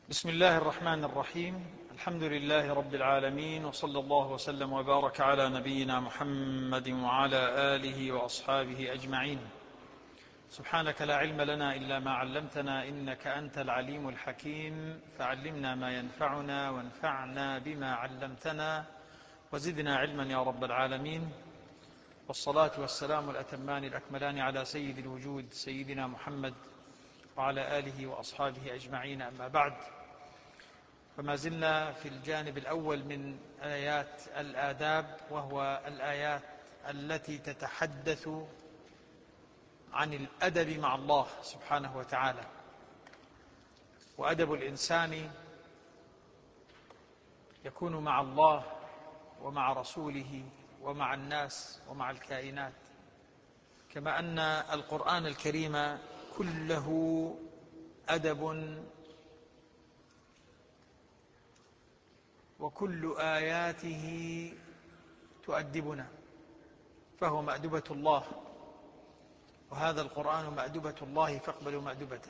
بسم الله الرحمن الرحيم. الحمد لله رب العالمين، وصلى الله وسلم وبارك على نبينا محمد وعلى آله وأصحابه أجمعين. سبحانك لا علم لنا إلا ما علمتنا، إنك أنت العليم الحكيم. فعلمنا ما ينفعنا وانفعنا بما علمتنا وزدنا علما يا رب العالمين. والصلاة والسلام الأتمان الأكملان على سيد الوجود سيدنا محمد وعلى آله وأصحابه أجمعين، أما بعد. فما زلنا في الجانب الأول من آيات الآداب، وهو الآيات التي تتحدث عن الأدب مع الله سبحانه وتعالى. وأدب الإنسان يكون مع الله ومع رسوله ومع الناس ومع الكائنات، كما أن القرآن الكريم كله أدب، وكل آياته تؤدبنا، فهو مأدبة الله، وهذا القرآن مأدبة الله فاقبلوا مأدبته.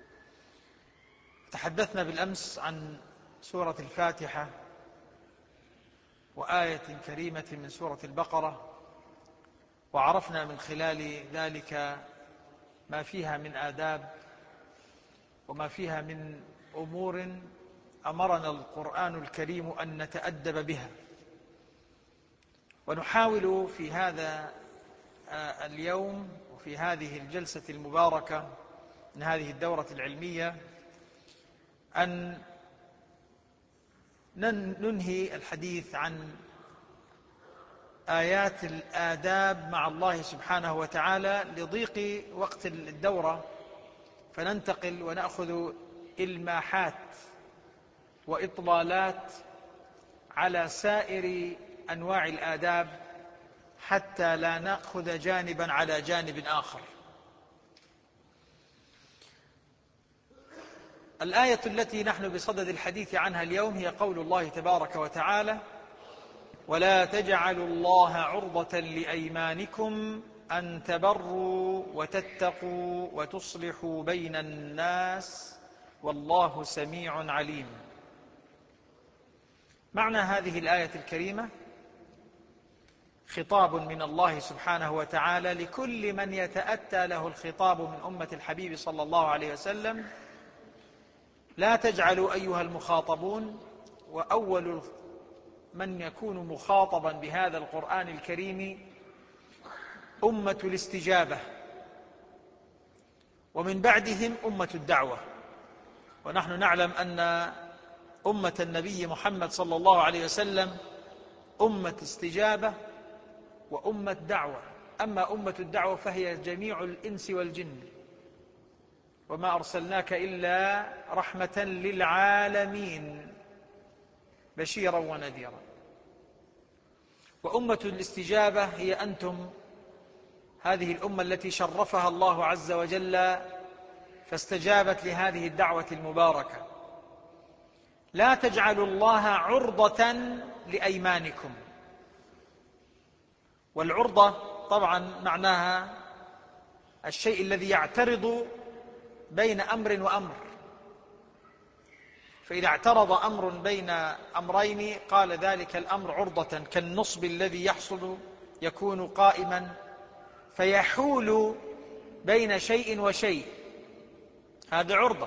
تحدثنا بالأمس عن سورة الفاتحة وآية كريمة من سورة البقرة، وعرفنا من خلال ذلك ما فيها من آداب وما فيها من أمور أمرنا القرآن الكريم أن نتأدب بها. ونحاول في هذا اليوم وفي هذه الجلسة المباركة من هذه الدورة العلمية أن ننهي الحديث عن آيات الآداب مع الله سبحانه وتعالى لضيق وقت الدورة، فننتقل ونأخذ إلماحات وإطلالات على سائر أنواع الآداب حتى لا نأخذ جانبا على جانب آخر. الآية التي نحن بصدد الحديث عنها اليوم هي قول الله تبارك وتعالى: ولا تجعلوا الله عرضة لأيمانكم أن تبروا وتتقوا وتصلحوا بين الناس والله سميع عليم. معنى هذه الآية الكريمة خطاب من الله سبحانه وتعالى لكل من يتأتى له الخطاب من أمة الحبيب صلى الله عليه وسلم: لا تجعلوا أيها المخاطبون. وأول من يكون مخاطبا بهذا القرآن الكريم أمة الاستجابة، ومن بعدهم أمة الدعوة. ونحن نعلم أن أمة النبي محمد صلى الله عليه وسلم أمة استجابة وأمة دعوة. أما أمة الدعوة فهي جميع الإنس والجن، وما أرسلناك إلا رحمة للعالمين بشيرا ونذيرا. وأمة الاستجابة هي أنتم، هذه الأمة التي شرفها الله عز وجل فاستجابت لهذه الدعوة المباركة. لا تجعلوا الله عرضة لأيمانكم. والعرضة طبعا معناها الشيء الذي يعترض بين أمر وأمر، فإذا اعترض أمر بين أمرين قال ذلك الأمر عرضة، كالنصب الذي يحصل يكون قائما فيحول بين شيء وشيء، هذا عرضة.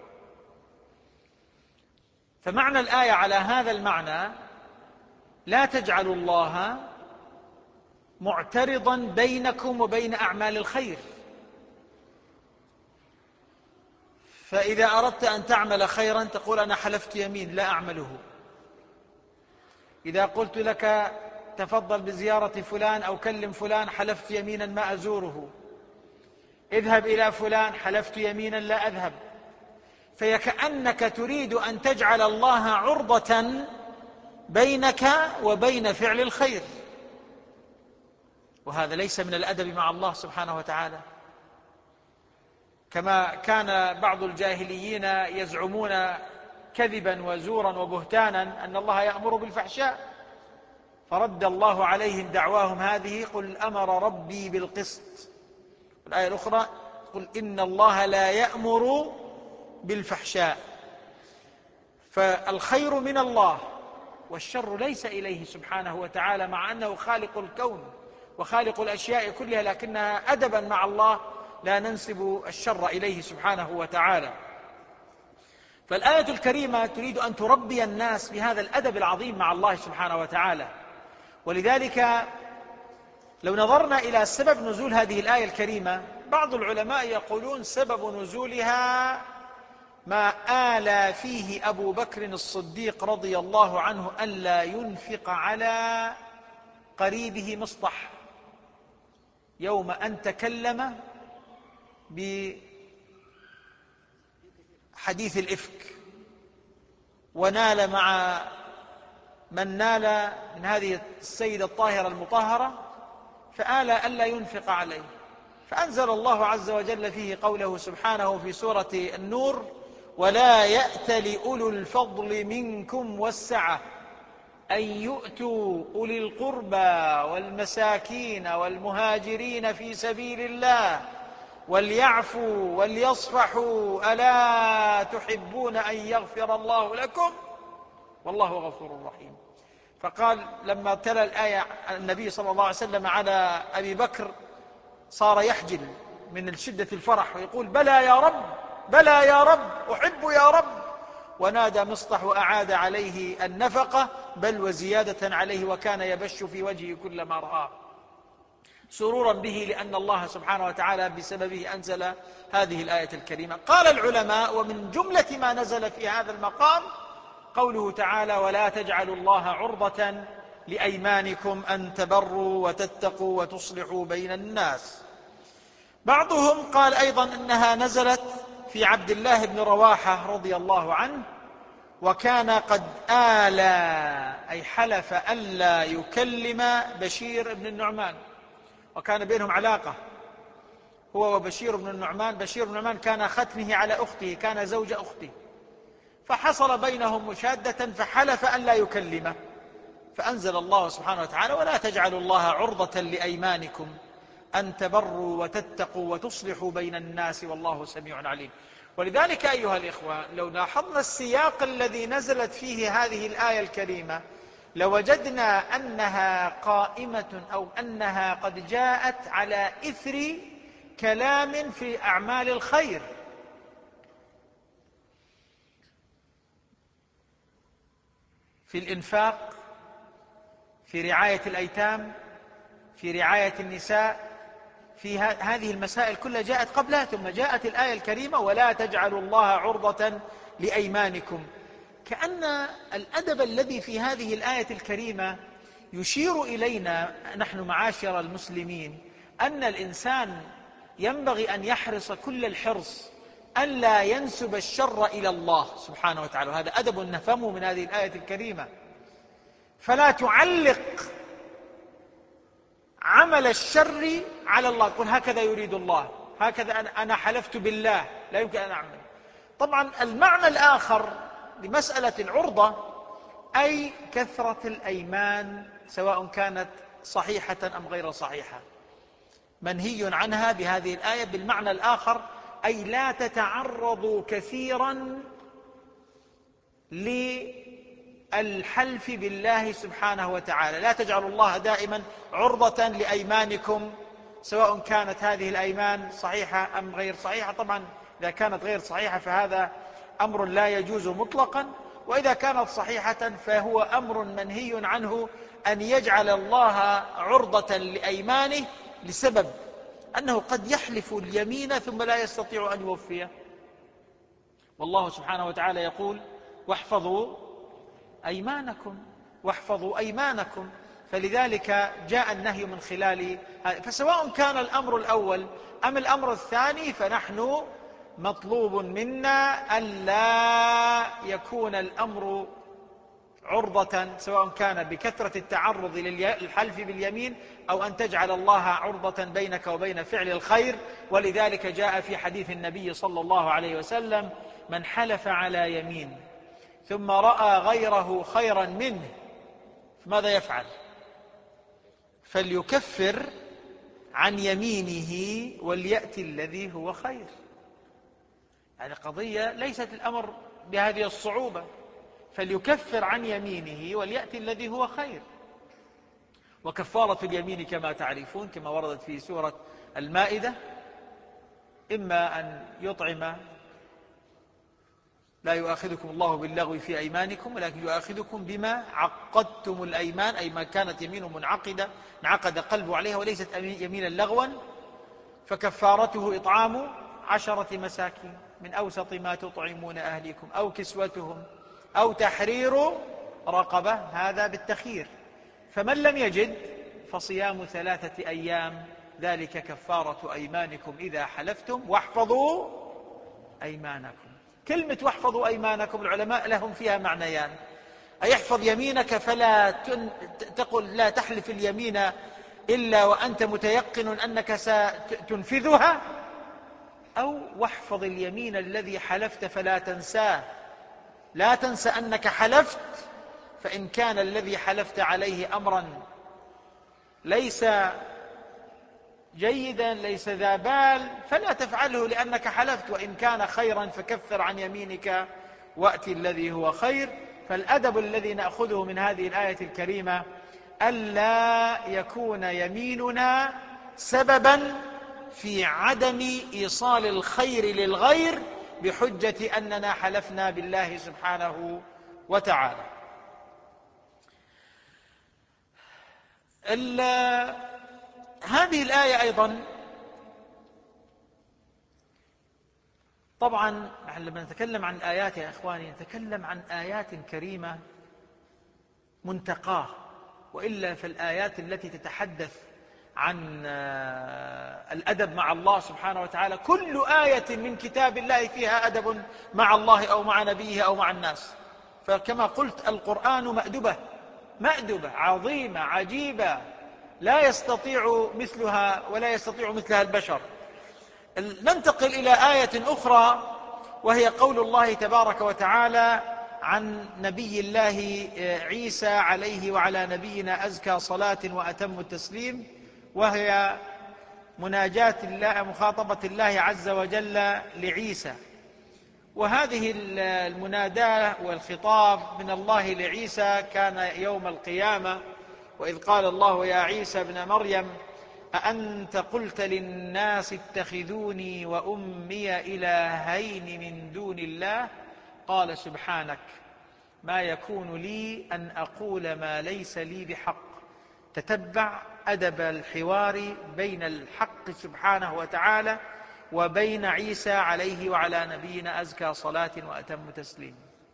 فمعنى الآية على هذا المعنى: لا تجعلوا الله معترضا بينكم وبين أعمال الخير. فإذا أردت أن تعمل خيرا تقول أنا حلفت يمين لا أعمله. إذا قلت لك تفضل بزيارة فلان أو كلم فلان حلفت يمينا ما أزوره. اذهب إلى فلان حلفت يمينا لا أذهب. فكأنك تريد أن تجعل الله عرضة بينك وبين فعل الخير، وهذا ليس من الأدب مع الله سبحانه وتعالى. كما كان بعض الجاهليين يزعمون كذبا وزورا وبهتانا أن الله يأمر بالفحشاء، فرد الله عليهم دعواهم هذه: قل أمر ربي بالقسط. الآية الأخرى: قل إن الله لا يأمر بالفحشاء. فالخير من الله والشر ليس إليه سبحانه وتعالى، مع أنه خالق الكون وخالق الأشياء كلها، لكنها أدبا مع الله لا ننسب الشر إليه سبحانه وتعالى. فالآية الكريمة تريد أن تربي الناس بهذا الأدب العظيم مع الله سبحانه وتعالى. ولذلك لو نظرنا إلى سبب نزول هذه الآية الكريمة، بعض العلماء يقولون سبب نزولها ما آلى فيه أبو بكر الصديق رضي الله عنه ألا ينفق على قريبه مصطح يوم أن تكلم بحديث الإفك، ونال مع من نال من هذه السيدة الطاهرة المطهرة، فآلى ألا ينفق عليه، فأنزل الله عز وجل فيه قوله سبحانه في سورة النور: ولا يأتل أولو الفضل منكم والسعة أن يؤتوا أولي القربى والمساكين والمهاجرين في سبيل الله وليعفوا وليصفحوا ألا تحبون أن يغفر الله لكم والله غفور رحيم. فقال لما تلا الآية النبي صلى الله عليه وسلم على أبي بكر صار يحجل من شدة الفرح ويقول: بلى يا رب، بلى يا رب، أحب يا رب. ونادى مصطح وأعاد عليه النفقة بل وزيادة عليه، وكان يبش في وجهه كلما رآه سرورا به، لأن الله سبحانه وتعالى بسببه أنزل هذه الآية الكريمة. قال العلماء: ومن جملة ما نزل في هذا المقام قوله تعالى: ولا تجعلوا الله عرضة لأيمانكم أن تبروا وتتقوا وتصلحوا بين الناس. بعضهم قال أيضا إنها نزلت في عبد الله بن رواحة رضي الله عنه، وكان قد آلى أي حلف ألا يكلم بشير بن النعمان، وكان بينهم علاقة هو وبشير بن النعمان. بشير بن النعمان كان ختمه على أخته، كان زوج أخته، فحصل بينهم مشادة فحلف أن لا يكلمه، فأنزل الله سبحانه وتعالى: ولا تجعلوا الله عرضة لأيمانكم أن تبروا وتتقوا وتصلحوا بين الناس والله سميع عليم. ولذلك أيها الإخوة، لو لاحظنا السياق الذي نزلت فيه هذه الآية الكريمة لوجدنا أنها قائمة أو أنها قد جاءت على إثر كلام في أعمال الخير. في الإنفاق، في رعاية الأيتام، في رعاية النساء، في هذه المسائل كلها جاءت قبلها، ثم جاءت الآية الكريمة: ولا تجعلوا الله عرضة لأيمانكم. كأن الأدب الذي في هذه الآية الكريمة يشير إلينا نحن معاشر المسلمين أن الإنسان ينبغي أن يحرص كل الحرص ألا ينسب الشر إلى الله سبحانه وتعالى، وهذا أدب نفهمه من هذه الآية الكريمة. فلا تعلق عمل الشر على الله، قل هكذا يريد الله، هكذا أنا حلفت بالله لا يمكن أن أعمل. طبعا المعنى الآخر لمسألة العرضة أي كثرة الأيمان، سواء كانت صحيحة أم غير صحيحة، منهي عنها بهذه الآية. بالمعنى الآخر أي لا تتعرضوا كثيرا للحلف بالله سبحانه وتعالى، لا تجعلوا الله دائما عرضة لأيمانكم، سواء كانت هذه الأيمان صحيحة أم غير صحيحة. طبعا إذا كانت غير صحيحة فهذا أمر لا يجوز مطلقا، وإذا كانت صحيحة فهو أمر منهي عنه أن يجعل الله عرضة لأيمانه، لسبب أنه قد يحلف اليمين ثم لا يستطيع أن يوفيه. والله سبحانه وتعالى يقول: واحفظوا أيمانكم، واحفظوا أيمانكم. فلذلك جاء النهي من خلال هذا. فسواء كان الأمر الأول أم الأمر الثاني فنحن مطلوب منا ألا يكون الأمر عرضة، سواء كان بكثرة التعرض للحلف باليمين أو أن تجعل الله عرضة بينك وبين فعل الخير. ولذلك جاء في حديث النبي صلى الله عليه وسلم: من حلف على يمين ثم رأى غيره خيرا منه ماذا يفعل؟ فليكفر عن يمينه وليأتي الذي هو خير. يعني قضية ليست الأمر بهذه الصعوبة، فليكفر عن يمينه وليأتي الذي هو خير. وكفارة اليمين كما تعرفون كما وردت في سورة المائدة إما أن يطعم، لا يؤاخذكم الله باللغو في أيمانكم ولكن يؤاخذكم بما عقدتم الأيمان، أي ما كانت يمينه منعقدة انعقد قلبه عليها وليست يمينا لغوا، فكفارته إطعام 10 مساكين من أوسط ما تطعمون أهليكم أو كسوتهم أو تحرير رقبة، هذا بالتخيير. فمن لم يجد فصيام 3 أيام ذلك كفارة أيمانكم إذا حلفتم واحفظوا أيمانكم. كلمة واحفظوا أيمانكم العلماء لهم فيها معنيان: أي احفظ يمينك فلا تقل لا تحلف اليمين إلا وأنت متيقن أنك ستنفذها، أو واحفظ اليمين الذي حلفت فلا تنساه، لا تنسى أنك حلفت، فإن كان الذي حلفت عليه أمرا ليس جيدا ليس ذا بال فلا تفعله لأنك حلفت، وإن كان خيرا فكفر عن يمينك وأتي الذي هو خير. فالأدب الذي نأخذه من هذه الآية الكريمة ألا يكون يميننا سببا في عدم إيصال الخير للغير بحجة أننا حلفنا بالله سبحانه وتعالى. هذه الآية أيضا طبعا لما نتكلم عن آيات يا إخواني نتكلم عن آيات كريمة منتقاه، وإلا فالآيات التي تتحدث عن الأدب مع الله سبحانه وتعالى كل آية من كتاب الله فيها أدب مع الله أو مع نبيه أو مع الناس. فكما قلت القرآن مأدبة عظيمة عجيبة لا يستطيع مثلها ولا يستطيع مثلها البشر. ننتقل إلى آية أخرى وهي قول الله تبارك وتعالى عن نبي الله عيسى عليه وعلى نبينا أزكى صلاة وأتم التسليم، وهي مناجاة الله مخاطبة الله عز وجل لعيسى. وهذه المناداة والخطاب من الله لعيسى كان يوم القيامة، وإذ قال الله يا عيسى ابن مريم أأنت قلت للناس اتخذوني وأمي إلهين من دون الله قال سبحانك ما يكون لي أن أقول ما ليس لي بحق. تتبع أدب الحوار بين الحق سبحانه وتعالى وبين عيسى عليه وعلى نبينا أزكى صلاة وأتم تسليم.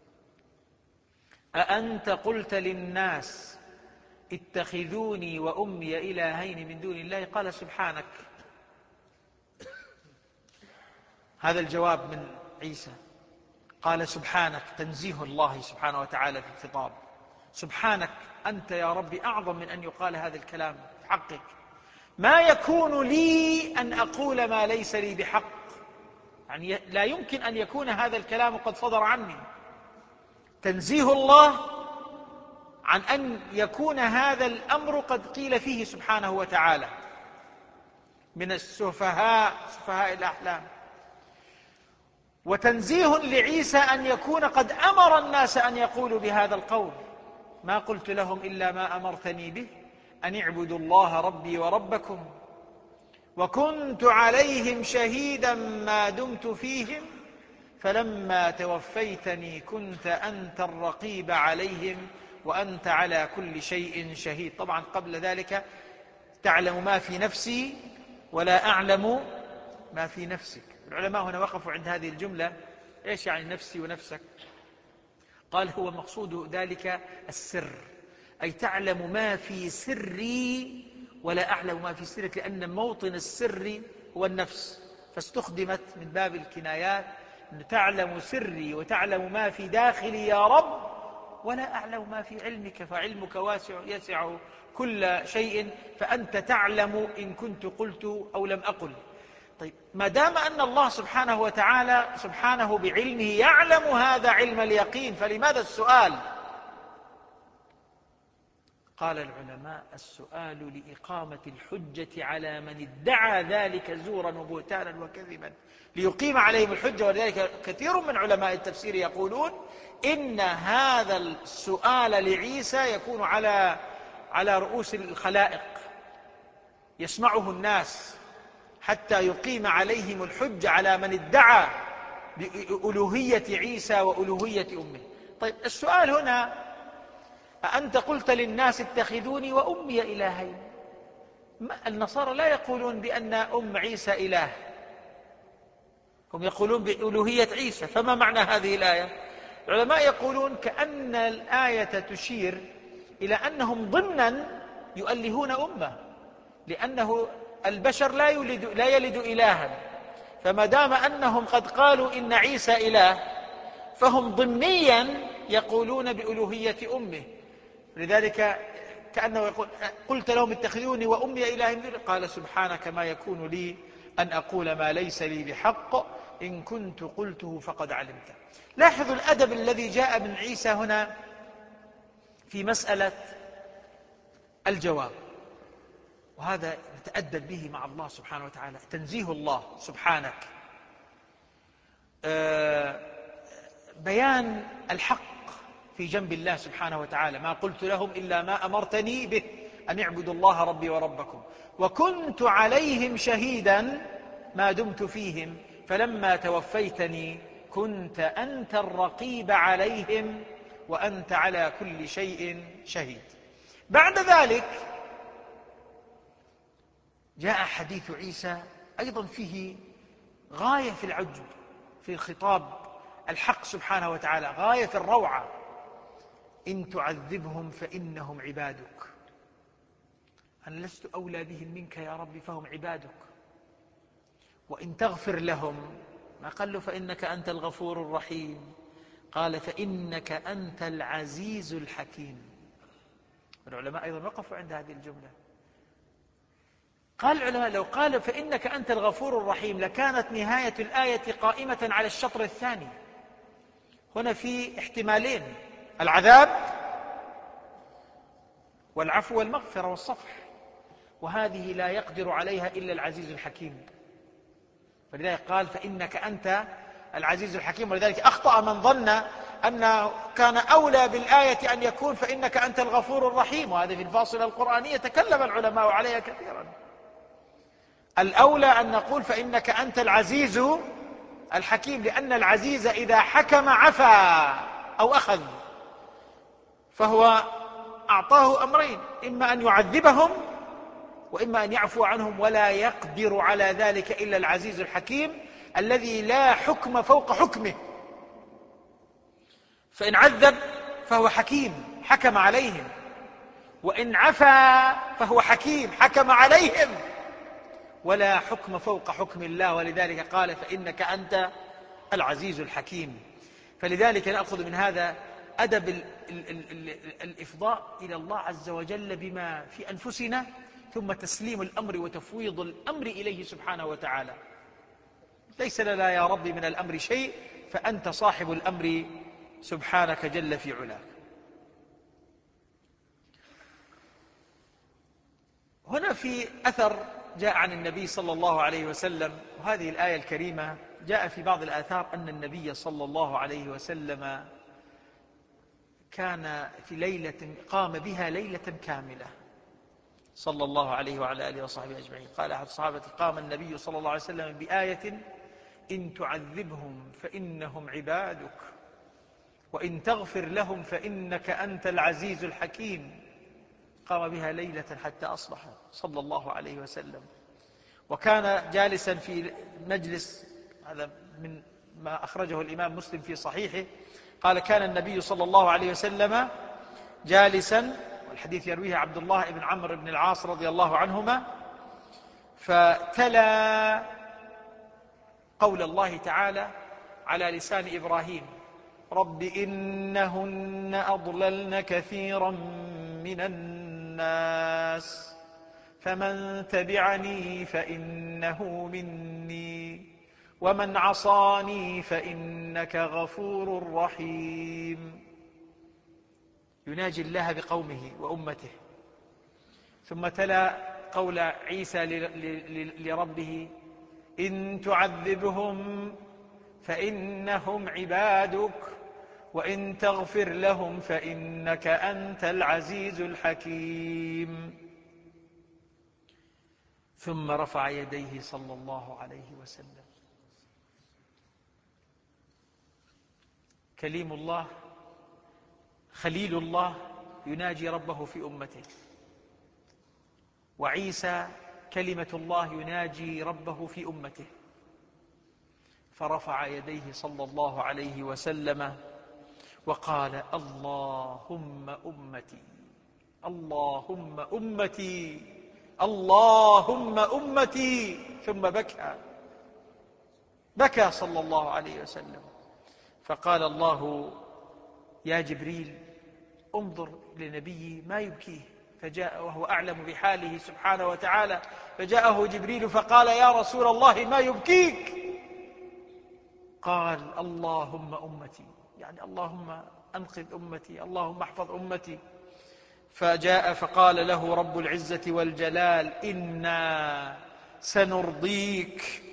أأنت قلت للناس اتخذوني وأمي إلهين من دون الله قال سبحانك. هذا الجواب من عيسى، قال سبحانك، تنزيه الله سبحانه وتعالى في الخطاب، سبحانك أنت يا ربي أعظم من أن يقال هذا الكلام في حقك، ما يكون لي أن أقول ما ليس لي بحق، يعني لا يمكن أن يكون هذا الكلام قد صدر عني. تنزيه الله عن أن يكون هذا الأمر قد قيل فيه سبحانه وتعالى من سفهاء الأحلام، وتنزيه لعيسى أن يكون قد أمر الناس أن يقولوا بهذا القول، ما قلت لهم إلا ما أمرتني به أن اعبدوا الله ربي وربكم وكنت عليهم شهيدا ما دمت فيهم فلما توفيتني كنت أنت الرقيب عليهم وأنت على كل شيء شهيد. طبعا قبل ذلك تعلم ما في نفسي ولا أعلم ما في نفسك. العلماء هنا وقفوا عند هذه الجملة، إيش يعني نفسي ونفسك؟ قال هو مقصود ذلك السر، أي تعلم ما في سري ولا أعلم ما في سرك، لأن موطن السر هو النفس، فاستخدمت من باب الكنايات أن تعلم سري وتعلم ما في داخلي يا رب ولا أعلم ما في علمك، فعلمك واسع يسع كل شيء، فأنت تعلم إن كنت قلت أو لم أقل. طيب ما دام أن الله سبحانه وتعالى سبحانه بعلمه يعلم هذا علم اليقين، فلماذا السؤال؟ قال العلماء: السؤال لإقامة الحجة على من ادعى ذلك زورا وبهتانا وكذبا ليقيم عليهم الحجة. ولذلك كثير من علماء التفسير يقولون إن هذا السؤال لعيسى يكون على رؤوس الخلائق، يسمعه الناس حتى يقيم عليهم الحجة على من ادعى بألوهية عيسى وألوهية أمه. طيب السؤال هنا: أأنت قلت للناس اتخذوني وأمي إلهين؟ النصارى لا يقولون بأن أم عيسى إله، هم يقولون بألوهية عيسى. فما معنى هذه الآية؟ العلماء يقولون كأن الآية تشير إلى أنهم ضمنا يؤلهون أمه، لأنه البشر لا يلد إلها، فما دام أنهم قد قالوا إن عيسى إله فهم ضمنيا يقولون بألوهية أمه. لذلك كأنه يقول: قلت لهم اتخذوني وأمي إلهين، قال: سبحانك ما يكون لي أن أقول ما ليس لي بحق، إن كنت قلته فقد علمته. لاحظوا الأدب الذي جاء من عيسى هنا في مسألة الجواب، وهذا نتأدب به مع الله سبحانه وتعالى. تنزيه الله سبحانك، بيان الحق في جنب الله سبحانه وتعالى: ما قلت لهم إلا ما أمرتني به أن اعبدوا الله ربي وربكم وكنت عليهم شهيدا ما دمت فيهم فلما توفيتني كنت أنت الرقيب عليهم وأنت على كل شيء شهيد. بعد ذلك جاء حديث عيسى أيضا فيه غاية في العجب في خطاب الحق سبحانه وتعالى، غاية في الروعة: إن تعذبهم فإنهم عبادك، أنا لست أولى بهم منك يا ربي فهم عبادك، وإن تغفر لهم، ما قال له فإنك أنت الغفور الرحيم، قال فإنك أنت العزيز الحكيم. العلماء أيضا وقفوا عند هذه الجملة. قال العلماء: لو قال فإنك أنت الغفور الرحيم لكانت نهاية الآية قائمة على الشطر الثاني. هنا في احتمالين: العذاب والعفو والمغفرة والصفح، وهذه لا يقدر عليها إلا العزيز الحكيم، فلذلك قال فإنك أنت العزيز الحكيم. ولذلك أخطأ من ظن أن كان أولى بالآية أن يكون فإنك أنت الغفور الرحيم، وهذه في الفاصلة القرآنية تكلم العلماء عليها كثيرا. الأولى أن نقول فإنك أنت العزيز الحكيم، لأن العزيز إذا حكم عفا أو أخذ، فهو أعطاه أمرين: إما أن يعذبهم وإما أن يعفو عنهم، ولا يقدر على ذلك إلا العزيز الحكيم الذي لا حكم فوق حكمه. فإن عذب فهو حكيم حكم عليهم، وإن عفا فهو حكيم حكم عليهم، ولا حكم فوق حكم الله. ولذلك قال فإنك أنت العزيز الحكيم. فلذلك نأخذ من هذا أدب الإفضاء إلى الله عز وجل بما في أنفسنا، ثم تسليم الأمر وتفويض الأمر إليه سبحانه وتعالى. ليس لنا يا رب من الأمر شيء، فأنت صاحب الأمر سبحانك جل في علاك. هنا في أثر جاء عن النبي صلى الله عليه وسلم، وهذه الآية الكريمة جاء في بعض الآثار أن النبي صلى الله عليه وسلم كان في ليلة قام بها ليلة كاملة صلى الله عليه وعلى آله وصحبه أجمعين. قال أحد الصحابة: قام النبي صلى الله عليه وسلم بآية إن تعذبهم فإنهم عبادك وإن تغفر لهم فإنك أنت العزيز الحكيم. قام بها ليلة حتى أصبح صلى الله عليه وسلم، وكان جالسا في مجلس، هذا من ما أخرجه الإمام مسلم في صحيحه، قال كان النبي صلى الله عليه وسلم جالسا، والحديث يرويه عبد الله بن عمرو بن العاص رضي الله عنهما، فتلا قول الله تعالى على لسان إبراهيم: رب إنهن أضللن كثيرا من الناس فمن تبعني فإنه مني ومن عصاني فإنك غفور رحيم. يناجي الله بقومه وأمته ثم تلا قول عيسى لربه: إن تعذبهم فإنهم عبادك وإن تغفر لهم فإنك أنت العزيز الحكيم. ثم رفع يديه صلى الله عليه وسلم. كليم الله خليل الله يناجي ربه في أمته، وعيسى كلمة الله يناجي ربه في أمته، فرفع يديه صلى الله عليه وسلم وقال: اللهم أمتي، اللهم أمتي، اللهم أمتي. ثم بكى صلى الله عليه وسلم. فقال الله: يا جبريل انظر لنبيي ما يبكيه. فجاء وهو أعلم بحاله سبحانه وتعالى، فجاءه جبريل فقال: يا رسول الله ما يبكيك؟ قال: اللهم أمتي، يعني اللهم أنقذ أمتي، اللهم احفظ أمتي. فجاء فقال له رب العزة والجلال: إنا سنرضيك،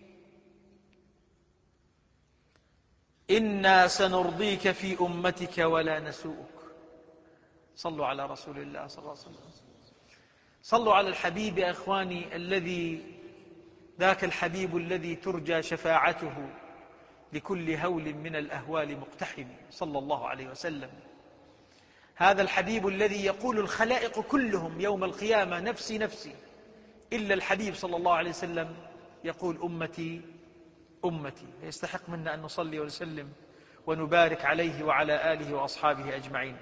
إنا سنرضيك في أمتك ولا نسوءك. صلوا على رسول الله صلى الله عليه وسلم. صلوا على الحبيب يا إخواني، ذاك الحبيب الذي ترجى شفاعته لكل هول من الأهوال مقتحم، صلى الله عليه وسلم. هذا الحبيب الذي يقول الخلائق كلهم يوم القيامة: نفسي نفسي، إلا الحبيب صلى الله عليه وسلم يقول: أمتي أمتي. يستحق منا أن نصلي ونسلم ونبارك عليه وعلى آله وأصحابه أجمعين.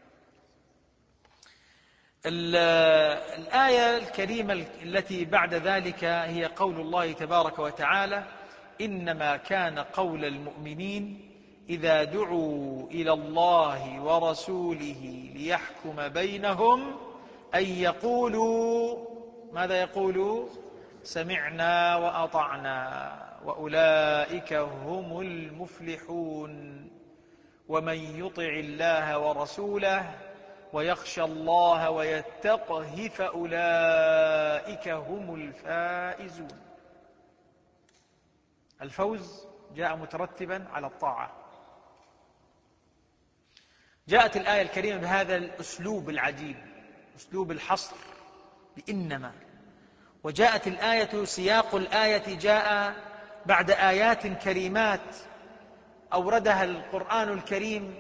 الآية الكريمة التي بعد ذلك هي قول الله تبارك وتعالى: إنما كان قول المؤمنين إذا دعوا إلى الله ورسوله ليحكم بينهم أن يقولوا، ماذا يقولوا؟ سمعنا وأطعنا وأولئك هم المفلحون. ومن يطع الله ورسوله ويخشى الله ويتقه فأولئك هم الفائزون. الفوز جاء مترتبا على الطاعة. جاءت الآية الكريمة بهذا الأسلوب العجيب، أسلوب الحصر بإنما. وجاءت الآية، سياق الآية جاء بعد آيات كريمات أوردها القرآن الكريم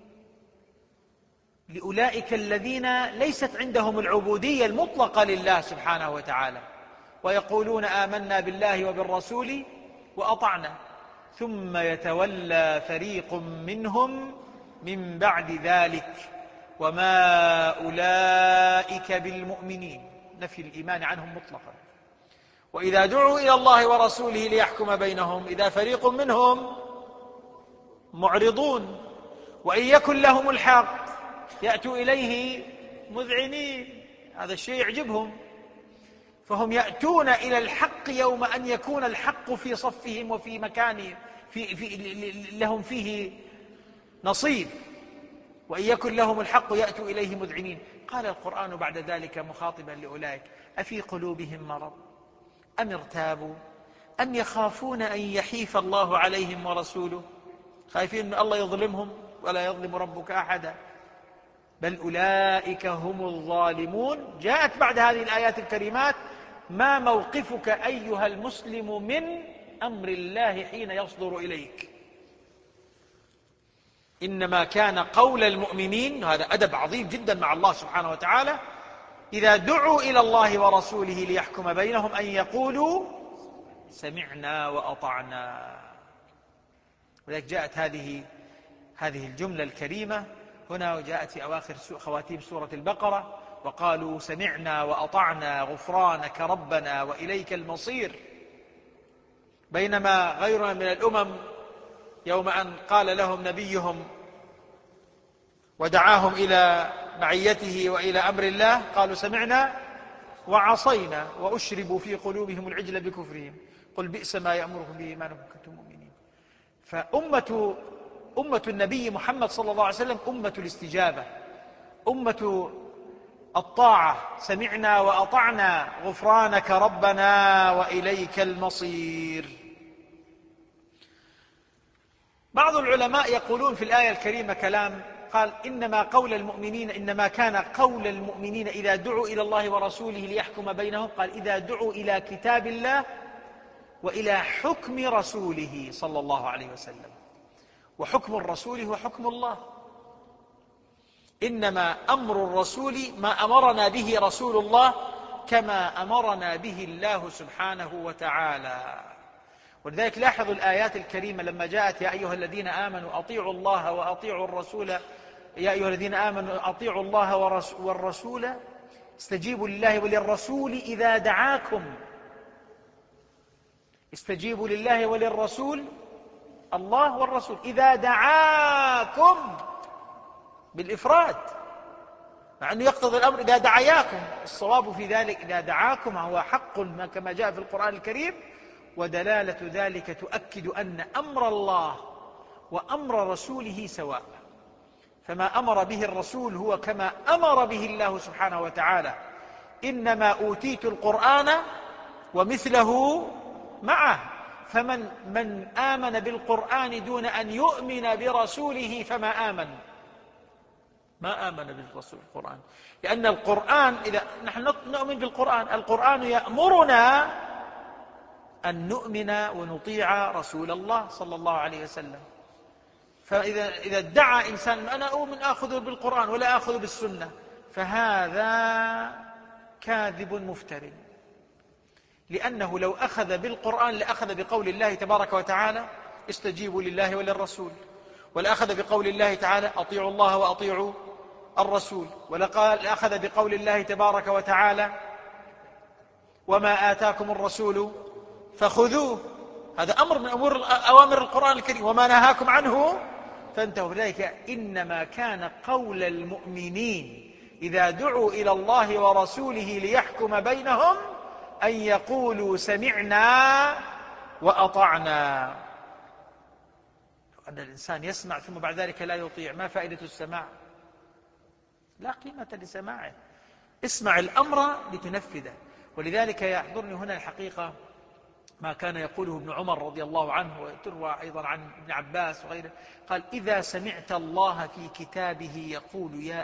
لأولئك الذين ليست عندهم العبودية المطلقة لله سبحانه وتعالى، ويقولون آمنا بالله وبالرسول وأطعنا، ثم يتولى فريق منهم من بعد ذلك وما أولئك بالمؤمنين، نفي الإيمان عنهم مطلقا. وإذا دعوا إلى الله ورسوله ليحكم بينهم إذا فريق منهم معرضون، وإن يكن لهم الحق يأتوا إليه مذعنين. هذا الشيء يعجبهم، فهم يأتون إلى الحق يوم أن يكون الحق في صفهم وفي مكانهم لهم فيه نصيب. وإن يكن لهم الحق يأتوا إليه مذعنين. قال القرآن بعد ذلك مخاطبا لأولئك: أفي قلوبهم مرض أم ارتابوا أم يخافون أن يحيف الله عليهم ورسوله؟ خايفين أن الله يظلمهم ولا يظلم ربك أحدا، بل أولئك هم الظالمون. جاءت بعد هذه الآيات الكريمات: ما موقفك أيها المسلم من أمر الله حين يصدر إليك؟ إنما كان قول المؤمنين، هذا أدب عظيم جدا مع الله سبحانه وتعالى، إذا دعوا إلى الله ورسوله ليحكم بينهم أن يقولوا سمعنا وأطعنا. ولذلك جاءت هذه الجملة الكريمة هنا، وجاءت في أواخر خواتيم سورة البقرة: وقالوا سمعنا وأطعنا غفرانك ربنا وإليك المصير. بينما غيرنا من الأمم يوم أن قال لهم نبيهم ودعاهم إلى معيته وإلى أمر الله قالوا سمعنا وعصينا وأشربوا في قلوبهم العجل بكفرهم قل بئس ما يأمركم به إيمانكم كنتم مؤمنين. فأمة النبي محمد صلى الله عليه وسلم أمة الاستجابة، أمة الطاعة، سمعنا وأطعنا غفرانك ربنا وإليك المصير. بعض العلماء يقولون في الآية الكريمة كلام، قال إنما كان قول المؤمنين إذا دعوا إلى الله ورسوله ليحكم بينهم، قال إذا دعوا إلى كتاب الله وإلى حكم رسوله صلى الله عليه وسلم. وحكم الرسول هو حكم الله. إنما أمر الرسول ما أمرنا به رسول الله كما أمرنا به الله سبحانه وتعالى. ولذلك لاحظوا الآيات الكريمة لما جاءت يا أيها الذين آمنوا أطيعوا الله وأطيعوا الرسول، يا أيها الذين آمنوا أطيعوا الله والرسول استجيبوا لله وللرسول إذا دعاكم. استجيبوا لله وللرسول، الله والرسول، إذا دعاكم بالإفراد، مع أنه يقتضي الأمر إذا دعاكم. الصواب في ذلك إذا دعاكم هو حق كما جاء في القرآن الكريم، ودلالة ذلك تؤكد أن أمر الله وأمر رسوله سواء. فما أمر به الرسول هو كما أمر به الله سبحانه وتعالى. إنما أوتيت القرآن ومثله معه، فمن آمن بالقرآن دون أن يؤمن برسوله فما آمن، ما آمن بالرسول القرآن. لأن القرآن إذا نحن نؤمن بالقرآن، القرآن يأمرنا أن نؤمن ونطيع رسول الله صلى الله عليه وسلم. فإذا ادعى إنسان أنا أؤمن آخذ بالقرآن ولا آخذ بالسنة، فهذا كاذب مفتر. لأنه لو أخذ بالقرآن لأخذ بقول الله تبارك وتعالى استجيبوا لله وللرسول، ولأخذ بقول الله تعالى أطيعوا الله وأطيعوا الرسول، ولأخذ بقول الله تبارك وتعالى وما آتاكم الرسول فخذوه. هذا أمر من أوامر القرآن الكريم، وما نهاكم عنه فانتهوا. ذلك إنما كان قول المؤمنين إذا دعوا إلى الله ورسوله ليحكم بينهم أن يقولوا سمعنا وأطعنا. أن الإنسان يسمع ثم بعد ذلك لا يطيع، ما فائدة السماع؟ لا قيمة لسماعه. اسمع الأمر لتنفذه. ولذلك يحضرني هنا الحقيقة ما كان يقوله ابن عمر رضي الله عنه، وتروى أيضا عن ابن عباس وغيره، قال إذا سمعت الله في كتابه يقول يا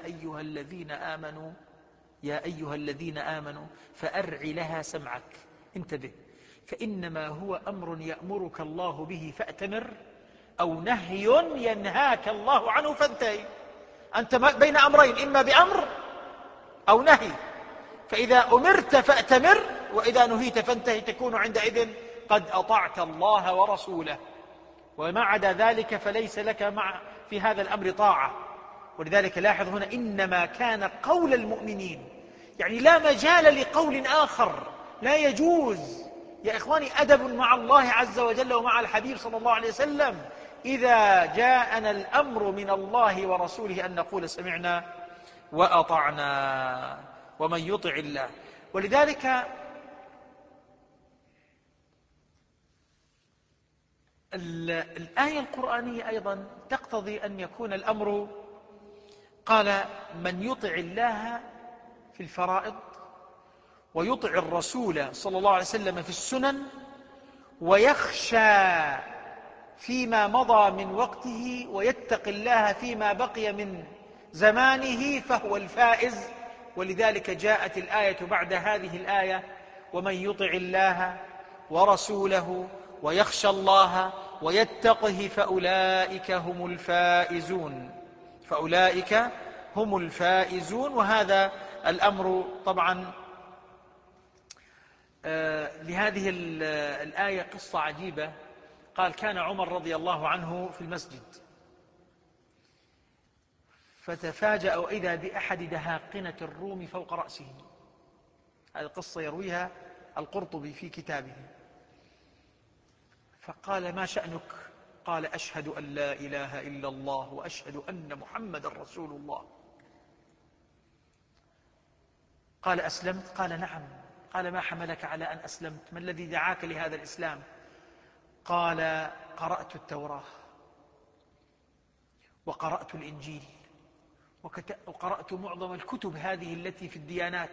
أيها الذين آمنوا فأرع لها سمعك، انتبه، فإنما هو أمر يأمرك الله به فأتمر، أو نهي ينهاك الله عنه فانتهي. أنت بين أمرين، إما بأمر أو نهي، فإذا أمرت فأتمر، وإذا نهيت فانتهي، تكون عندئذ قد أطعت الله ورسوله. وما عدا ذلك فليس لك في هذا الأمر طاعة. ولذلك لاحظ هنا إنما كان قول المؤمنين، يعني لا مجال لقول آخر، لا يجوز. يا إخواني أدب مع الله عز وجل ومع الحبيب صلى الله عليه وسلم إذا جاءنا الأمر من الله ورسوله أن نقول سمعنا وأطعنا. ومن يطع الله. ولذلك الآية القرآنية أيضا تقتضي أن يكون الأمر، قال من يطع الله في الفرائض ويطع الرسول صلى الله عليه وسلم في السنن ويخشى فيما مضى من وقته ويتقي الله فيما بقي من زمانه فهو الفائز. ولذلك جاءت الآية بعد هذه الآية ومن يطع الله ورسوله ويخشى الله ويتقه فأولئك هم الفائزون. وهذا الأمر طبعا لهذه الآية قصة عجيبة. قال كان عمر رضي الله عنه في المسجد فتفاجأ إذا بأحد دهاقنة الروم فوق رأسه. هذه القصة يرويها القرطبي في كتابه. فقال ما شأنك؟ قال أشهد أن لا إله إلا الله وأشهد أن محمد رسول الله. قال أسلمت؟ قال نعم. قال ما حملك على أن أسلمت؟ ما الذي دعاك لهذا الإسلام؟ قال قرأت التوراة وقرأت الإنجيل وقرأت معظم الكتب هذه التي في الديانات،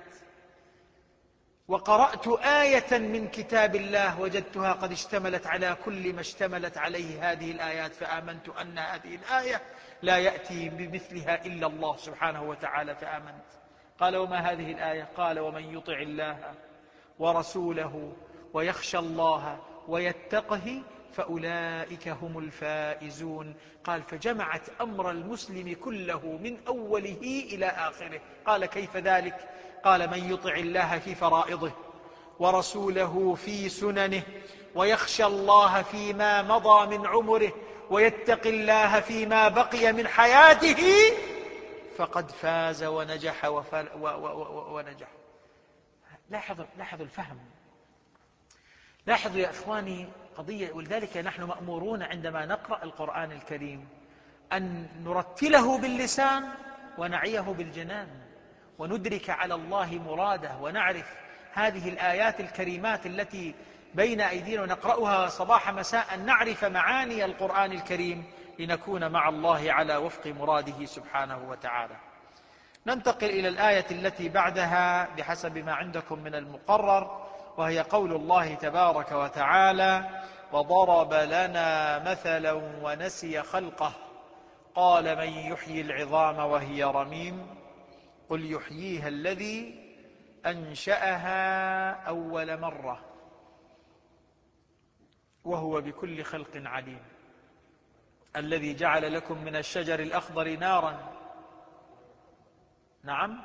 وقرأت آية من كتاب الله وجدتها قد اشتملت على كل ما اشتملت عليه هذه الآيات، فآمنت أن هذه الآية لا يأتي بمثلها إلا الله سبحانه وتعالى فآمنت. قال: وما هذه الآية؟ قال: ومن يطع الله ورسوله ويخشى الله ويتقه فأولئك هم الفائزون. قال: فجمعت أمر المسلم كله من أوله إلى آخره. قال: كيف ذلك؟ قال: من يطع الله في فرائضه ورسوله في سننه ويخشى الله فيما مضى من عمره ويتق الله فيما بقي من حياته فقد فاز ونجح ونجح. لاحظوا الفهم، لاحظوا يا إخواني قضية. ولذلك نحن مأمورون عندما نقرأ القرآن الكريم أن نرتله باللسان ونعيه بالجنان، وندرك على الله مراده، ونعرف هذه الآيات الكريمات التي بين أيدينا ونقرأها صباح مساء، نعرف معاني القرآن الكريم لنكون مع الله على وفق مراده سبحانه وتعالى. ننتقل إلى الآية التي بعدها بحسب ما عندكم من المقرر، وهي قول الله تبارك وتعالى: وضرب لنا مثلا ونسي خلقه قال من يحيي العظام وهي رميم قل يحييها الذي أنشأها أول مرة وهو بكل خلق عليم الذي جعل لكم من الشجر الأخضر نارا. نعم،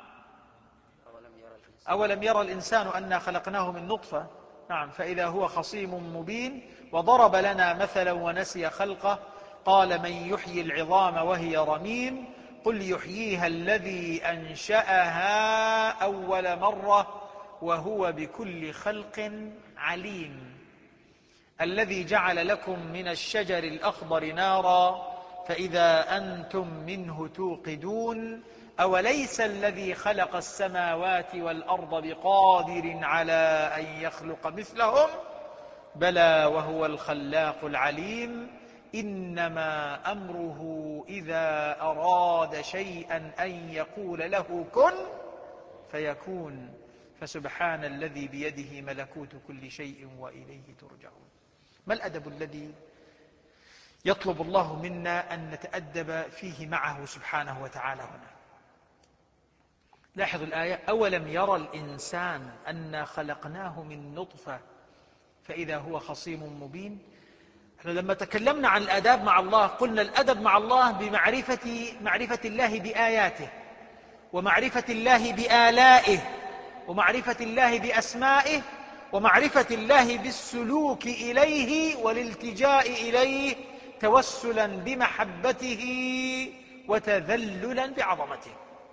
أولم يرى الإنسان أنا خلقناه من نطفة، نعم، فإذا هو خصيم مبين. وضرب لنا مثلا ونسي خلقه قال من يحيي العظام وهي رميم قل يحييها الذي أنشأها أول مرة وهو بكل خلق عليم الذي جعل لكم من الشجر الأخضر نارا فإذا أنتم منه توقدون أوليس الذي خلق السماوات والأرض بقادر على أن يخلق مثلهم بلى وهو الخلاق العليم إنما أمره إذا أراد شيئا أن يقول له كن فيكون فسبحان الذي بيده ملكوت كل شيء وإليه ترجعون. ما الأدب الذي يطلب الله منا أن نتأدب فيه معه سبحانه وتعالى هنا؟ لاحظوا الآية: أولم يرى الإنسان أنا خلقناه من نطفة فإذا هو خصيم مبين. احنا لما تكلمنا عن الآداب مع الله قلنا الأدب مع الله بمعرفة الله بآياته، ومعرفة الله بآلائه، ومعرفة الله بأسمائه، ومعرفة الله بالسلوك إليه والالتجاء إليه توسلا بمحبته وتذللا بعظمته.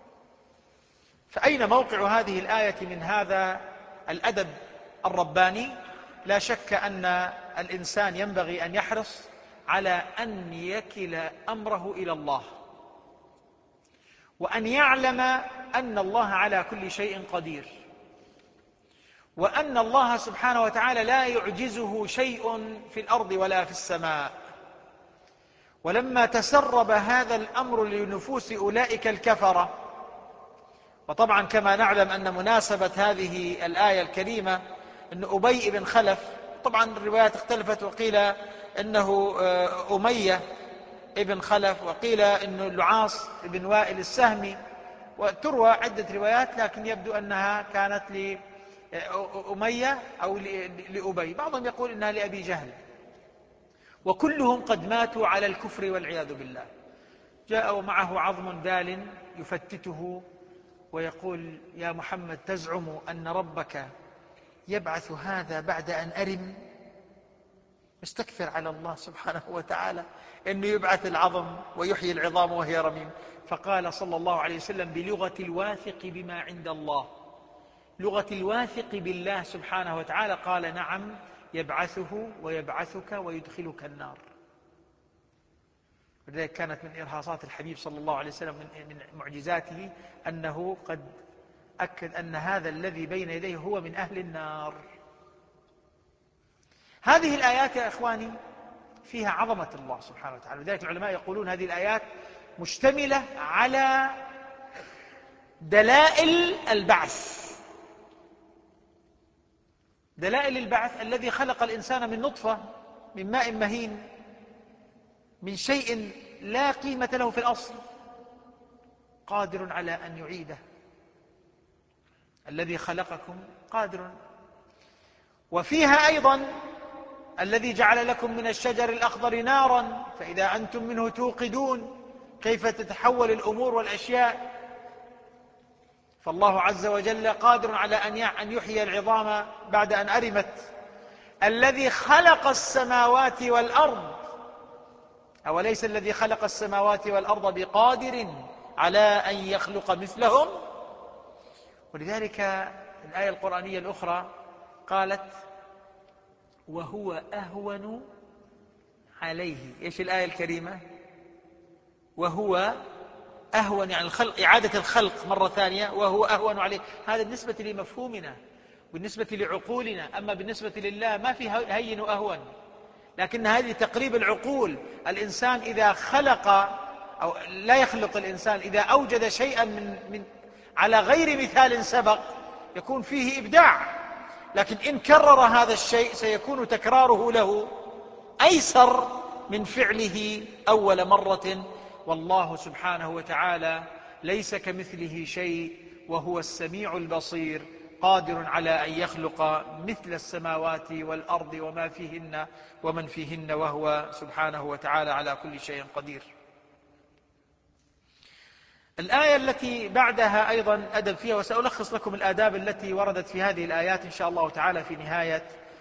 فأين موقع هذه الآية من هذا الأدب الرباني؟ لا شك أن الإنسان ينبغي أن يحرص على أن يكل أمره إلى الله، وأن يعلم أن الله على كل شيء قدير، وأن الله سبحانه وتعالى لا يعجزه شيء في الأرض ولا في السماء. ولما تسرب هذا الأمر لنفوس أولئك الكفرة، وطبعا كما نعلم أن مناسبة هذه الآية الكريمة أن أبي بن خلف، طبعا الروايات اختلفت، وقيل أنه أمية ابن خلف، وقيل أنه العاص بن وائل السهمي، وتروى عدة روايات، لكن يبدو أنها كانت لأمية أو لأبي، بعضهم يقول أنها لأبي جهل، وكلهم قد ماتوا على الكفر والعياذ بالله. جاء ومعه عظم بال يفتته ويقول: يا محمد تزعم أن ربك يبعث هذا بعد أن أرم؟ استكثر على الله سبحانه وتعالى أنه يبعث العظم ويحيي العظام وهي رميم. فقال صلى الله عليه وسلم بلغة الواثق بما عند الله، لغة الواثق بالله سبحانه وتعالى، قال: نعم يبعثه ويبعثك ويدخلك النار. ولذلك كانت من إرهاصات الحبيب صلى الله عليه وسلم من معجزاته أنه قد أكد أن هذا الذي بين يديه هو من أهل النار. هذه الآيات يا إخواني فيها عظمة الله سبحانه وتعالى، لذلك العلماء يقولون هذه الآيات مشتملة على دلائل البعث. دلائل البعث: الذي خلق الإنسان من نطفة، من ماء مهين، من شيء لا قيمة له في الأصل، قادر على أن يعيده. الذي خلقكم قادر. وفيها أيضا: الذي جعل لكم من الشجر الأخضر نارا فإذا أنتم منه توقدون. كيف تتحول الأمور والأشياء. فالله عز وجل قادر على أن يحيي العظام بعد أن أرمت. الذي خلق السماوات والأرض، أوليس الذي خلق السماوات والأرض بقادر على أن يخلق مثلهم؟ ولذلك الآية القرآنية الأخرى قالت: وهو أهون عليه. إيش الآية الكريمة؟ وهو أهون، يعني الخلق، إعادة الخلق مرة ثانية، وهو أهون عليه. هذا بالنسبة لمفهومنا، بالنسبة لعقولنا. أما بالنسبة لله ما في هين وأهون، لكن هذه تقريب العقول. الإنسان إذا خلق، أو لا يخلق الإنسان، إذا أوجد شيئا من على غير مثال سبق يكون فيه إبداع. لكن إن كرر هذا الشيء سيكون تكراره له أيسر من فعله أول مرة. والله سبحانه وتعالى ليس كمثله شيء وهو السميع البصير، قادر على أن يخلق مثل السماوات والأرض وما فيهن ومن فيهن، وهو سبحانه وتعالى على كل شيء قدير. الآية التي بعدها أيضا أدب فيها، وسألخص لكم الآداب التي وردت في هذه الآيات إن شاء الله تعالى في نهاية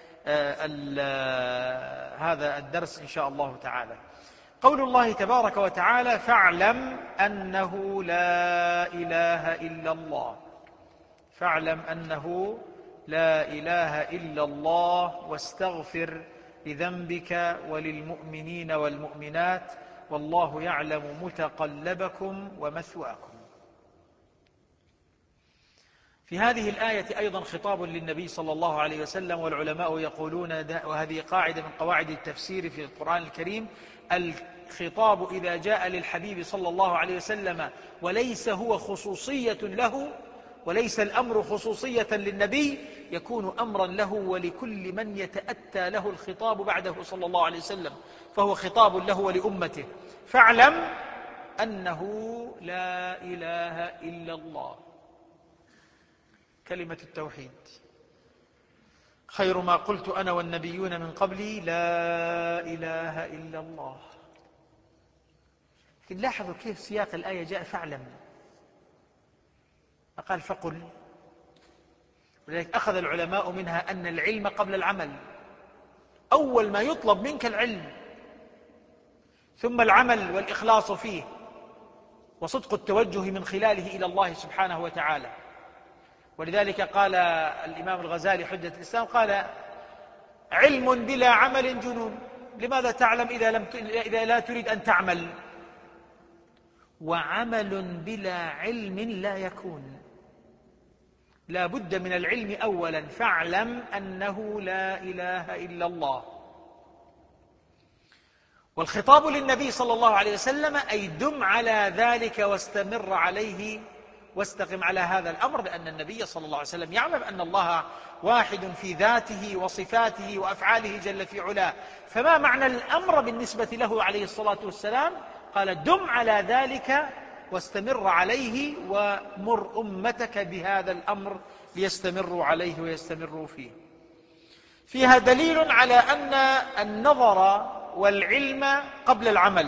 هذا الدرس إن شاء الله تعالى. قول الله تبارك وتعالى: فاعلم أنه لا إله إلا الله. فاعلم أنه لا إله إلا الله واستغفر لذنبك وللمؤمنين والمؤمنات والله يعلم متقلبكم ومثواكم. في هذه الآية أيضا خطاب للنبي صلى الله عليه وسلم، والعلماء يقولون، وهذه قاعدة من قواعد التفسير في القرآن الكريم: الخطاب إذا جاء للحبيب صلى الله عليه وسلم وليس هو خصوصية له، وليس الأمر خصوصية للنبي، يكون أمرا له ولكل من يتأتى له الخطاب بعده صلى الله عليه وسلم، فهو خطاب له ولأمته. فاعلم أنه لا إله إلا الله، كلمة التوحيد. خير ما قلت أنا والنبيون من قبلي لا إله إلا الله. لكن لاحظوا كيف سياق الآية جاء فاعلم، فقال فقل. ولذلك أخذ العلماء منها أن العلم قبل العمل. أول ما يطلب منك العلم، ثم العمل والإخلاص فيه، وصدق التوجه من خلاله إلى الله سبحانه وتعالى. ولذلك قال الإمام الغزالي حجة الإسلام، قال: علم بلا عمل جنون. لماذا تعلم إذا لا تريد أن تعمل؟ وعمل بلا علم لا يكون. لا بد من العلم أولا. فاعلم أنه لا إله إلا الله. والخطاب للنبي صلى الله عليه وسلم: أي دم على ذلك واستمر عليه واستقم على هذا الأمر، لأن النبي صلى الله عليه وسلم يعلم أن الله واحد في ذاته وصفاته وأفعاله جل في علاه. فما معنى الأمر بالنسبة له عليه الصلاة والسلام؟ قال: دم على ذلك واستمر عليه، ومر أمتك بهذا الأمر ليستمروا عليه ويستمروا فيه. فيها دليل على أن النظر والعلم قبل العمل،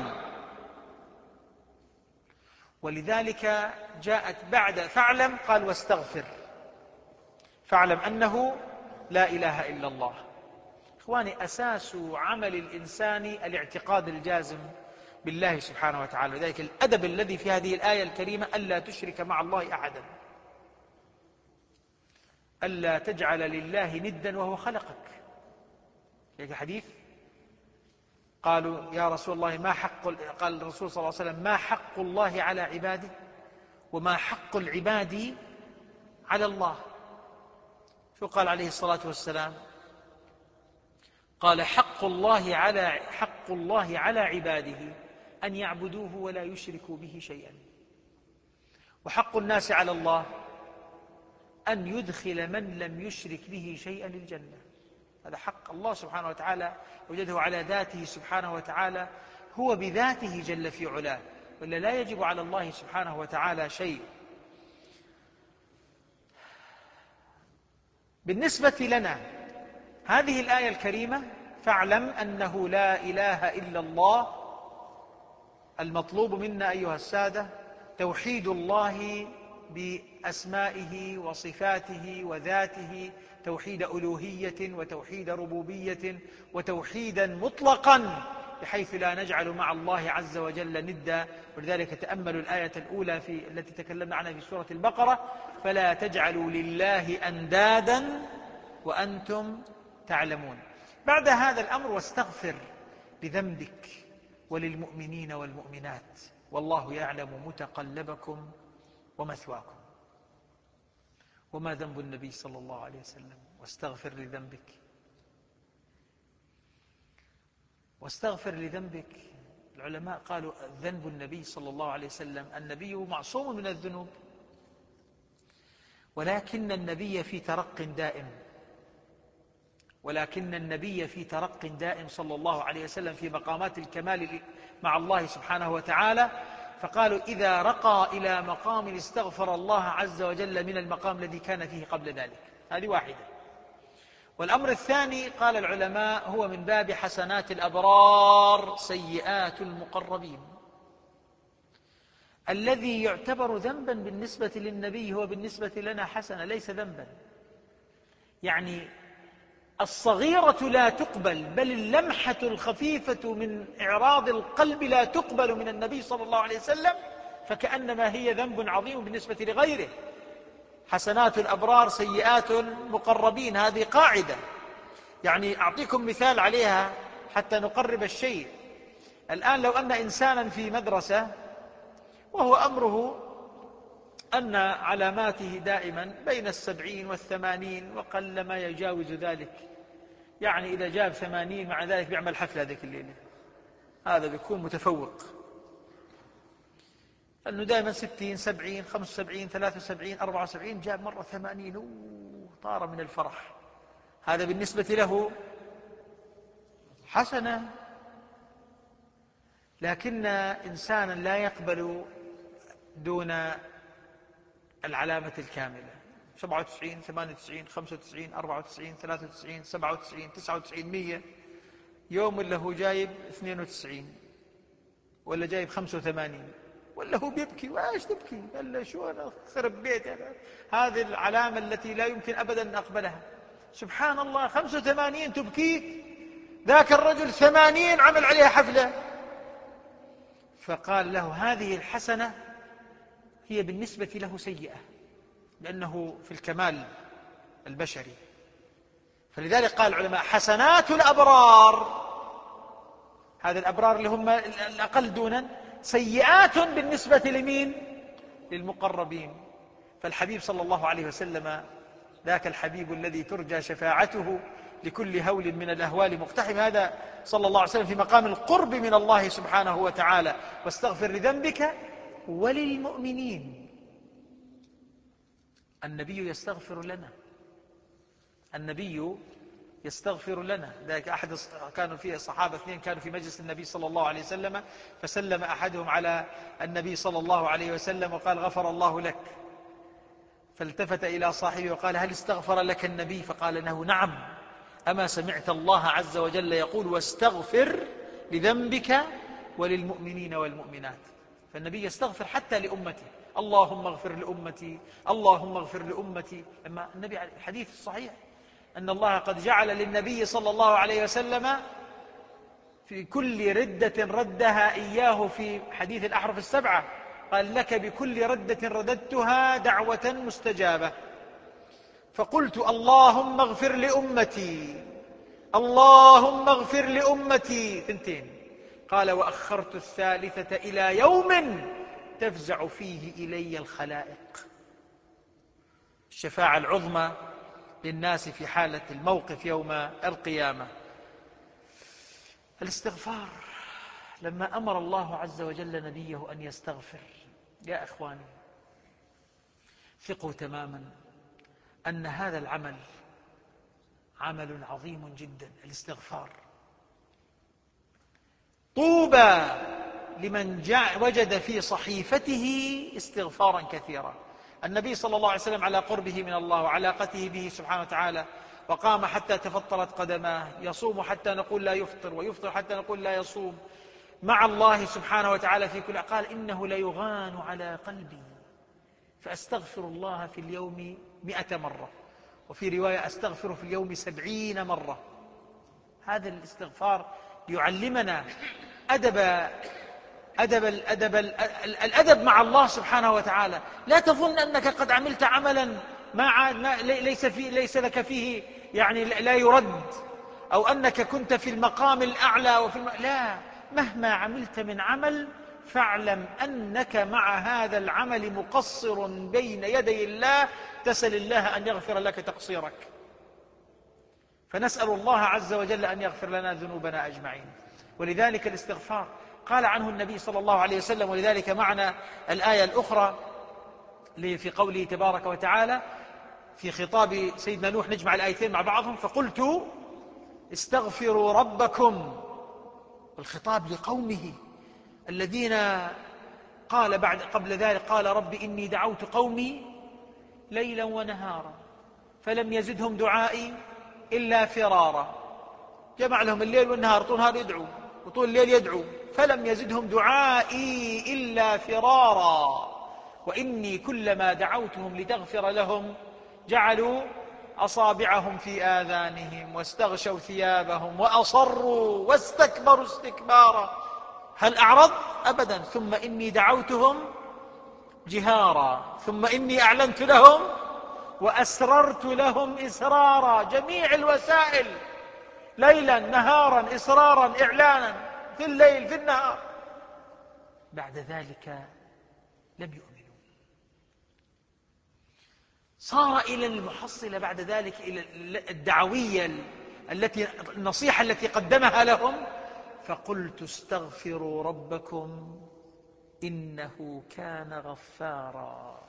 ولذلك جاءت بعد فاعلم قال: واستغفر. فاعلم أنه لا إله إلا الله. إخواني، أساس عمل الإنسان الاعتقاد الجازم بالله سبحانه وتعالى. لذلك الأدب الذي في هذه الآية الكريمة: ألا تشرك مع الله أحدا، ألا تجعل لله ندا وهو خلقك. في حديث قالوا: يا رسول الله ما حق، قال الرسول صلى الله عليه وسلم: ما حق الله على عباده وما حق العباد على الله. شو قال عليه الصلاة والسلام؟ قال: حق الله على عباده أن يعبدوه ولا يشركوا به شيئا، وحق الناس على الله أن يدخل من لم يشرك به شيئا للجنة. هذا حق الله سبحانه وتعالى وجده على ذاته سبحانه وتعالى، هو بذاته جل في علاه، ولا لا يجب على الله سبحانه وتعالى شيء. بالنسبة لنا هذه الآية الكريمة: فاعلم أنه لا إله إلا الله. المطلوب منا أيها السادة توحيد الله بأسمائه وصفاته وذاته، توحيد ألوهية وتوحيد ربوبية وتوحيدا مطلقا، بحيث لا نجعل مع الله عز وجل ندا. ولذلك تأملوا الآية الأولى التي تكلمنا عنها في سورة البقرة: فلا تجعلوا لله أندادا وأنتم تعلمون. بعد هذا الأمر: واستغفر لذنبك وللمؤمنين والمؤمنات والله يعلم متقلبكم ومثواكم. وما ذنب النبي صلى الله عليه وسلم؟ واستغفر لذنبك. واستغفر لذنبك. العلماء قالوا ذنب النبي صلى الله عليه وسلم، النبي معصوم من الذنوب، ولكن النبي في ترق دائم، صلى الله عليه وسلم في مقامات الكمال مع الله سبحانه وتعالى. فقالوا إذا رقى إلى مقام استغفر الله عز وجل من المقام الذي كان فيه قبل ذلك. هذه واحدة. والأمر الثاني قال العلماء هو من باب حسنات الأبرار سيئات المقربين. الذي يعتبر ذنبا بالنسبة للنبي هو بالنسبة لنا حسنة، ليس ذنبا. يعني الصغيرة لا تقبل، بل اللمحة الخفيفة من إعراض القلب لا تقبل من النبي صلى الله عليه وسلم، فكأنما هي ذنب عظيم بالنسبة لغيره. حسنات الأبرار سيئات المقربين، هذه قاعدة. يعني أعطيكم مثال عليها حتى نقرب الشيء. الآن لو أن إنسانا في مدرسة وهو أمره أن علاماته دائما بين 70 و80 وقل ما يجاوز ذلك، يعني إذا جاب 80 مع ذلك بيعمل حفلة ذيك الليلة، هذا بيكون متفوق. أنه دائما 60 70 75 73 74 جاب مرة 80 طار من الفرح، هذا بالنسبة له حسنة. لكن إنسانا لا يقبل دون العلامة الكاملة: 97 98 95 94 93 97 99 100. يوم ولا هو جايب 92 ولا جايب 85 ولا هو بيبكي. وايش تبكي؟ قال شو أنا خرب بيتي. هذه العلامة التي لا يمكن أبدا أن أقبلها. سبحان الله، 85 تبكيك، ذاك الرجل 80 عمل عليها حفلة. فقال له هذه الحسنة هي بالنسبة له سيئة، لأنه في الكمال البشري. فلذلك قال العلماء حسنات الأبرار، هذا الأبرار اللي هم الأقل دونا، سيئات بالنسبة لمين؟ للمقربين. فالحبيب صلى الله عليه وسلم ذاك الحبيب الذي ترجى شفاعته لكل هول من الأهوال مقتحم، هذا صلى الله عليه وسلم في مقام القرب من الله سبحانه وتعالى. واستغفر لذنبك وللمؤمنين. النبي يستغفر لنا، النبي يستغفر لنا. ذلك كانوا فيه الصحابة اثنين كانوا في مجلس النبي صلى الله عليه وسلم، فسلم أحدهم على النبي صلى الله عليه وسلم وقال غفر الله لك، فالتفت إلى صاحبه وقال هل استغفر لك النبي؟ فقال له نعم، أما سمعت الله عز وجل يقول واستغفر لذنبك وللمؤمنين والمؤمنات. فالنبي يستغفر حتى لأمته: اللهم اغفر لأمتي، اللهم اغفر لأمتي. أما النبي الحديث الصحيح أن الله قد جعل للنبي صلى الله عليه وسلم في كل ردة ردها إياه في حديث الأحرف السبعة، قال لك بكل ردة رددتها دعوة مستجابة. فقلت اللهم اغفر لأمتي، اللهم اغفر لأمتي، ثنتين. قال وأخرت الثالثة إلى يوم تفزع فيه إلي الخلائق. الشفاعة العظمى للناس في حالة الموقف يوم القيامة. الاستغفار، لما أمر الله عز وجل نبيه أن يستغفر، يا إخواني ثقوا تماما أن هذا العمل عمل عظيم جدا، الاستغفار. طوبى لمن وجد في صحيفته استغفارا كثيرا. النبي صلى الله عليه وسلم على قربه من الله وعلاقته به سبحانه وتعالى، وقام حتى تفطرت قدماه، يصوم حتى نقول لا يفطر، ويفطر حتى نقول لا يصوم، مع الله سبحانه وتعالى في كل. قال إنه ليغان على قلبي فأستغفر الله في اليوم 100 مرة، وفي رواية أستغفر في اليوم 70 مرة. هذا الاستغفار يعلمنا الأدب مع الله سبحانه وتعالى. لا تظن أنك قد عملت عملا ليس لك فيه يعني لا يرد، أو أنك كنت في المقام الأعلى لا، مهما عملت من عمل فاعلم أنك مع هذا العمل مقصر بين يدي الله، تسأل الله أن يغفر لك تقصيرك. فنسأل الله عز وجل أن يغفر لنا ذنوبنا أجمعين. ولذلك الاستغفار قال عنه النبي صلى الله عليه وسلم، ولذلك معنا الآية الأخرى في قوله تبارك وتعالى في خطاب سيدنا نوح، نجمع الآيتين مع بعضهم. فقلت استغفروا ربكم، الخطاب لقومه الذين قال قبل ذلك قال رب إني دعوت قومي ليلا ونهارا فلم يزدهم دعائي إلا فرارا. جمع لهم الليل والنهار، طول النهار يدعو وطول الليل يدعو، فلم يزدهم دعائي إلا فرارا. وإني كلما دعوتهم لتغفر لهم جعلوا أصابعهم في آذانهم واستغشوا ثيابهم وأصروا واستكبروا استكبارا. هل أعرض؟ أبدا. ثم إني دعوتهم جهارا ثم إني أعلنت لهم وأسررت لهم إسرارا. جميع الوسائل، ليلا نهارا إصرارا إعلانا، في الليل في النهار. بعد ذلك لم يؤمنوا. صار إلى المحصلة بعد ذلك إلى الدعوية النصيحة التي قدمها لهم. فقلت استغفروا ربكم إنه كان غفارا.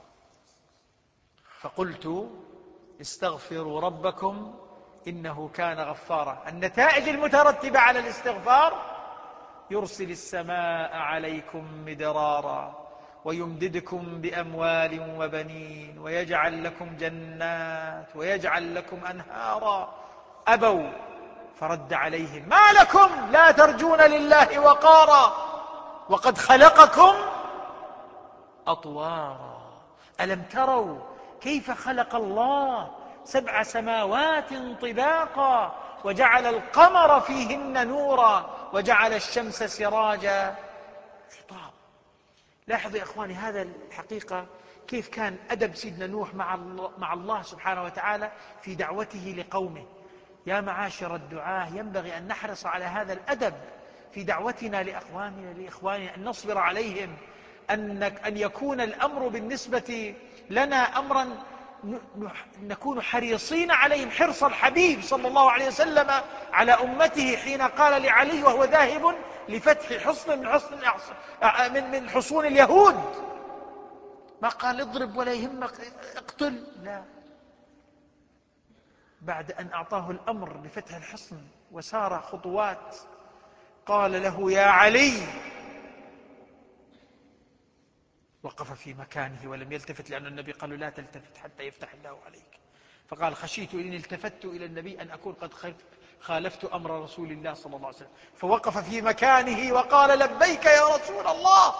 فقلت استغفروا ربكم إنه كان غفارا. النتائج المترتبة على الاستغفار: يرسل السماء عليكم مدرارا ويمددكم بأموال وبنين ويجعل لكم جنات ويجعل لكم أنهارا. أبوا فرد عليهم: ما لكم لا ترجون لله وقارا وقد خلقكم أطوارا. ألم تروا كيف خلق الله 7 سماوات طباقا وجعل القمر فيهن نورا وجعل الشمس سراجا. خطاب. لاحظوا يا إخواني هذا الحقيقة كيف كان أدب سيدنا نوح مع الله سبحانه وتعالى في دعوته لقومه. يا معاشر الدعاة، ينبغي أن نحرص على هذا الأدب في دعوتنا لإخواننا، أن نصبر عليهم، أن يكون الأمر بالنسبة لنا أمرا نكون حريصين عليهم حرص الحبيب صلى الله عليه وسلم على أمته حين قال لعلي وهو ذاهب لفتح حصن من حصون اليهود، ما قال اضرب ولا يهمك اقتل، لا، بعد أن أعطاه الأمر بفتح الحصن وسار خطوات قال له: يا علي. وقف في مكانه ولم يلتفت، لأن النبي قال له: لا تلتفت حتى يفتح الله عليك. فقال: خشيت إن التفت إلى النبي أن أكون قد خالفت أمر رسول الله صلى الله عليه وسلم. فوقف في مكانه وقال: لبيك يا رسول الله.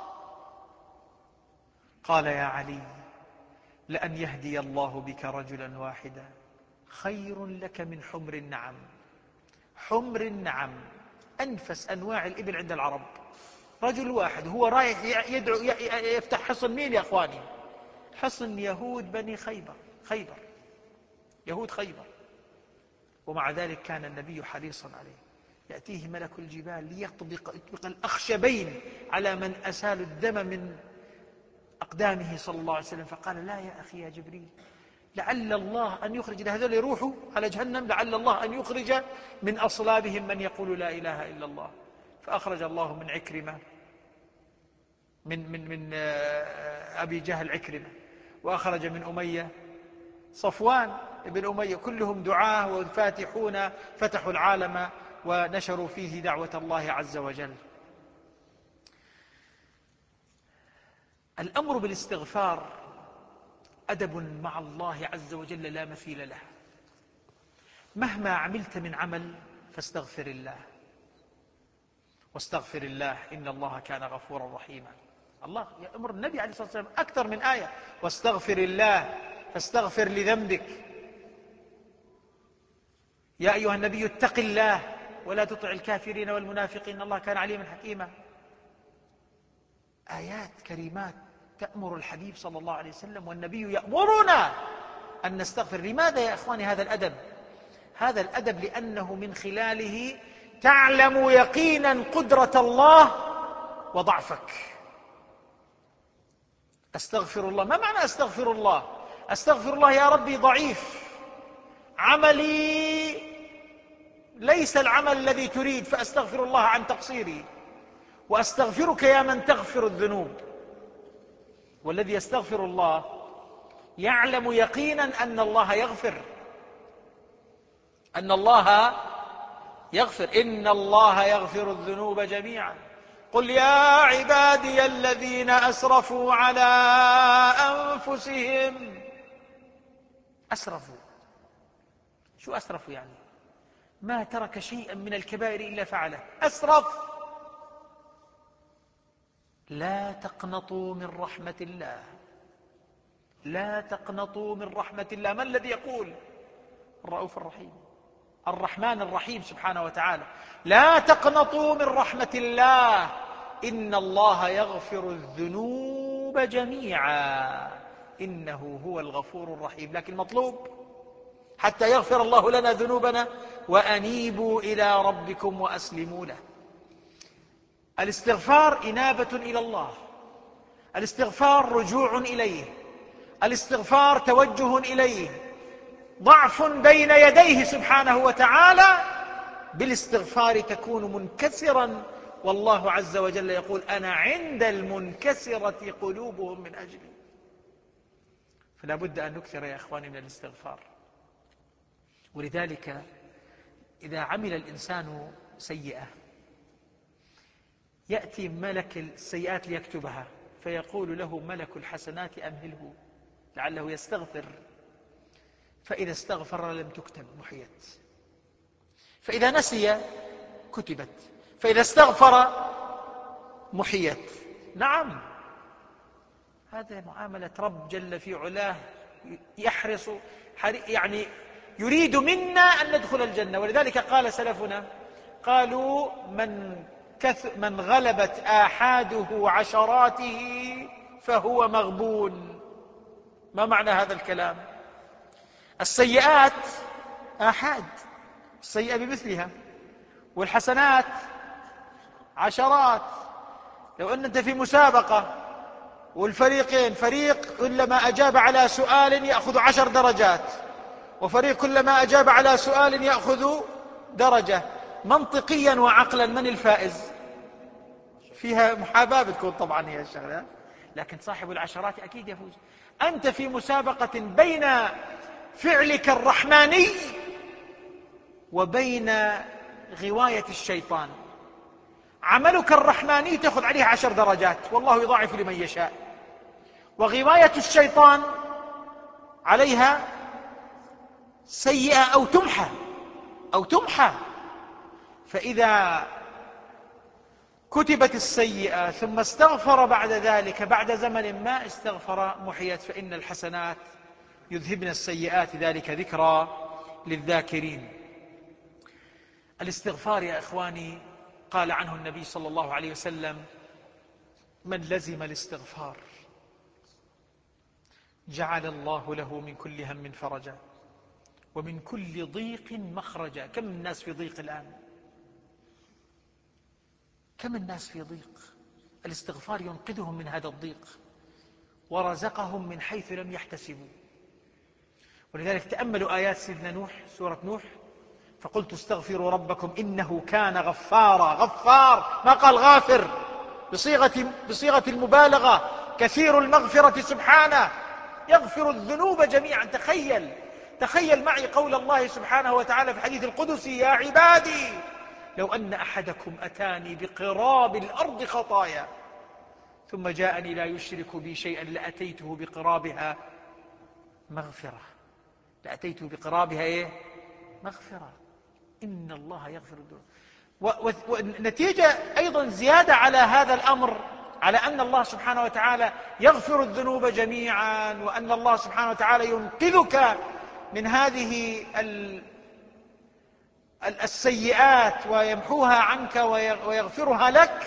قال: يا علي، لأن يهدي الله بك رجلا واحدا خير لك من حمر النعم. حمر النعم أنفس أنواع الإبل عند العرب. رجل واحد هو رايح يدعو يفتح حصن مين يا أخواني؟ حصن يهود بني خيبر، يهود خيبر. ومع ذلك كان النبي حريصا عليه. يأتيه ملك الجبال ليطبق الأخشبين على من أسال الدم من أقدامه صلى الله عليه وسلم. فقال: لا يا أخي يا جبريل، لعل الله أن يخرج هذول يروحوا على جهنم، لعل الله أن يخرج من أصلابهم من يقول لا إله إلا الله. فأخرج الله من عكرمة من أبي جهل عكرمة، وأخرج من أمية صفوان بن أمية، كلهم دعاة وفاتحون، فتحوا العالم ونشروا فيه دعوة الله عز وجل. الأمر بالاستغفار أدب مع الله عز وجل لا مثيل له. مهما عملت من عمل فاستغفر الله، واستغفر الله إن الله كان غفورا رحيما. الله يأمر النبي عليه الصلاة والسلام أكثر من آية: واستغفر الله، فاستغفر لذنبك. يا أيها النبي اتق الله ولا تطع الكافرين والمنافقين إن الله كان عليما حكيما. آيات كريمات تأمر الحبيب صلى الله عليه وسلم، والنبي يأمرنا أن نستغفر. لماذا يا أخواني هذا الأدب؟ هذا الأدب لأنه من خلاله تعلم يقينا قدرة الله وضعفك. أستغفر الله، ما معنى أستغفر الله؟ أستغفر الله يا ربي ضعيف، عملي ليس العمل الذي تريد، فأستغفر الله عن تقصيري، وأستغفرك يا من تغفر الذنوب. والذي يستغفر الله يعلم يقينا أن الله يغفر، أن الله يغفر، إن الله يغفر الذنوب جميعا. قل يا عبادي الذين أسرفوا على أنفسهم. أسرفوا، شو أسرفوا يعني؟ ما ترك شيئا من الكبائر إلا فعله. أسرف. لا تقنطوا من رحمة الله، لا تقنطوا من رحمة الله. ما الذي يقول؟ الرؤوف الرحيم، الرحمن الرحيم سبحانه وتعالى. لا تقنطوا من رحمة الله إن الله يغفر الذنوب جميعا إنه هو الغفور الرحيم. لكن المطلوب حتى يغفر الله لنا ذنوبنا: وأنيبوا إلى ربكم وأسلموا له. الاستغفار إنابة إلى الله، الاستغفار رجوع إليه، الاستغفار توجه إليه، ضعف بين يديه سبحانه وتعالى. بالاستغفار تكون منكسرا، والله عز وجل يقول: أنا عند المنكسرة قلوبهم من أجلي. فلا بد أن نكثر يا إخواني من الاستغفار. ولذلك إذا عمل الإنسان سيئة يأتي ملك السيئات ليكتبها، فيقول له ملك الحسنات: أمهله لعله يستغفر. فإذا استغفر لم تكتب، محيت. فإذا نسي كتبت، فإذا استغفر محيت. نعم، هذا معاملة رب جل في علاه، يحرص يعني يريد منا أن ندخل الجنة. ولذلك قال سلفنا، قالوا: من غلبت آحاده عشراته فهو مغبون. ما معنى هذا الكلام؟ السيئات آحاد، السيئة بمثلها، والحسنات عشرات. لو أنت في مسابقة والفريقين، فريق كلما أجاب على سؤال يأخذ 10 درجات، وفريق كلما أجاب على سؤال يأخذ درجة، منطقيا وعقلا من الفائز؟ فيها محاباة بتكون طبعا هي الشغلة، لكن صاحب العشرات أكيد يفوز. أنت في مسابقة بين فعلك الرحماني وبين غواية الشيطان. عملك الرحماني تأخذ عليه 10 درجات، والله يضاعف لمن يشاء، وغواية الشيطان عليها سيئة أو تمحى. فإذا كتبت السيئة ثم استغفر بعد ذلك بعد زمن ما استغفر محيت، فإن الحسنات يذهبن السيئات، ذلك ذكرى للذاكرين. الاستغفار يا إخواني قال عنه النبي صلى الله عليه وسلم: من لزم الاستغفار جعل الله له من كل هم فرجا ومن كل ضيق مخرجا. كم الناس في ضيق الآن؟ كم الناس في ضيق؟ الاستغفار ينقذهم من هذا الضيق ورزقهم من حيث لم يحتسبوا. ولذلك تأملوا آيات سيدنا نوح، سورة نوح: فقلت استغفروا ربكم إنه كان غفارا. غفار، ما قال غافر، بصيغة المبالغة، كثير المغفرة سبحانه. يغفر الذنوب جميعا. تخيل معي قول الله سبحانه وتعالى في الحديث القدسي: يا عبادي لو أن أحدكم أتاني بقراب الأرض خطايا ثم جاءني لا يشرك بي شيئا لأتيته بقرابها مغفرة. لأتيته بقرابها مغفرة. إن الله يغفر الذنوب. والنتيجة أيضا زيادة على هذا الأمر، على أن الله سبحانه وتعالى يغفر الذنوب جميعا، وأن الله سبحانه وتعالى ينقذك من هذه السيئات ويمحوها عنك ويغفرها لك.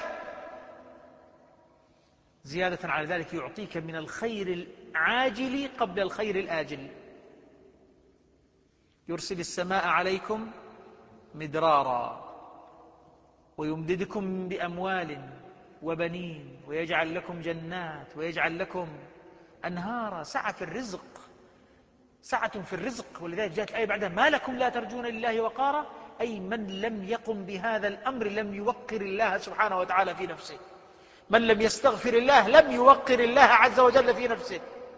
زيادة على ذلك يعطيك من الخير العاجل قبل الخير الآجل. يرسل السماء عليكم مدرارا ويمددكم بأموال وبنين ويجعل لكم جنات ويجعل لكم أنهارا. سعة في الرزق. ولذلك جاءت الآية بعدها: ما لكم لا ترجون لله وقارا، أي من لم يقم بهذا الأمر لم يوقر الله سبحانه وتعالى في نفسه. من لم يستغفر الله لم يوقر الله عز وجل في نفسه.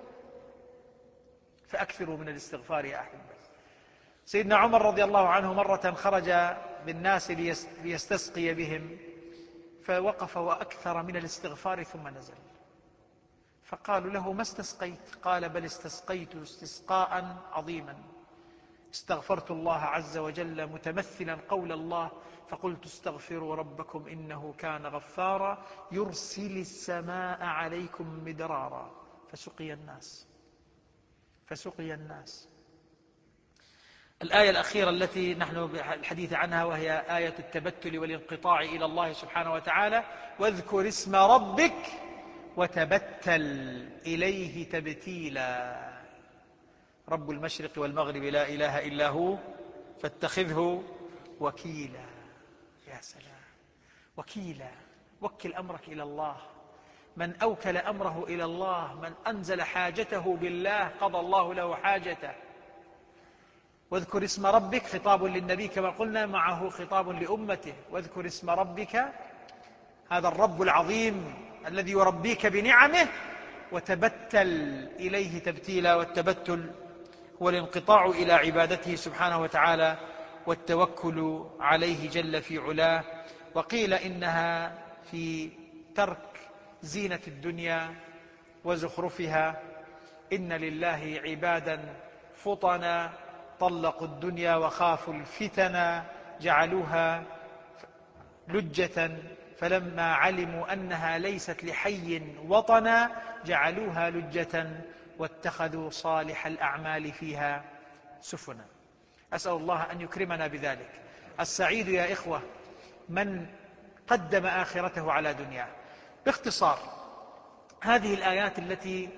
فأكثروا من الاستغفار يا أحبة. سيدنا عمر رضي الله عنه مرة خرج بالناس ليستسقي بهم، فوقف وأكثر من الاستغفار ثم نزل، فقالوا له: ما استسقيت؟ قال: بل استسقيت استسقاء عظيما، استغفرت الله عز وجل متمثلا قول الله: فقلت استغفروا ربكم إنه كان غفارا يرسل السماء عليكم مدرارا. فسقي الناس. الآية الأخيرة التي نحن بالحديث عنها وهي آية التبتل والانقطاع إلى الله سبحانه وتعالى: واذكر اسم ربك وتبتل إليه تبتيلا. رب المشرق والمغرب لا إله إلا هو فاتخذه وكيلا. يا سلام، وكيلا. وكل أمرك إلى الله. من أوكل أمره إلى الله، من أنزل حاجته بالله، قضى الله له حاجته. واذكر اسم ربك خطاب للنبي كما قلنا، معه خطاب لأمته. واذكر اسم ربك، هذا الرب العظيم الذي يربيك بنعمه، وتبتل إليه تبتيلا. والتبتل هو الانقطاع إلى عبادته سبحانه وتعالى والتوكل عليه جل في علاه. وقيل إنها في ترك زينة الدنيا وزخرفها. إن لله عبادا فطنا طلقوا الدنيا وخافوا الفتن جعلوها لجة، فلما علموا أنها ليست لحي وطنا جعلوها لجة واتخذوا صالح الأعمال فيها سفنا. أسأل الله أن يكرمنا بذلك. السعيد يا إخوة من قدم آخرته على دنياه. باختصار، هذه الآيات التي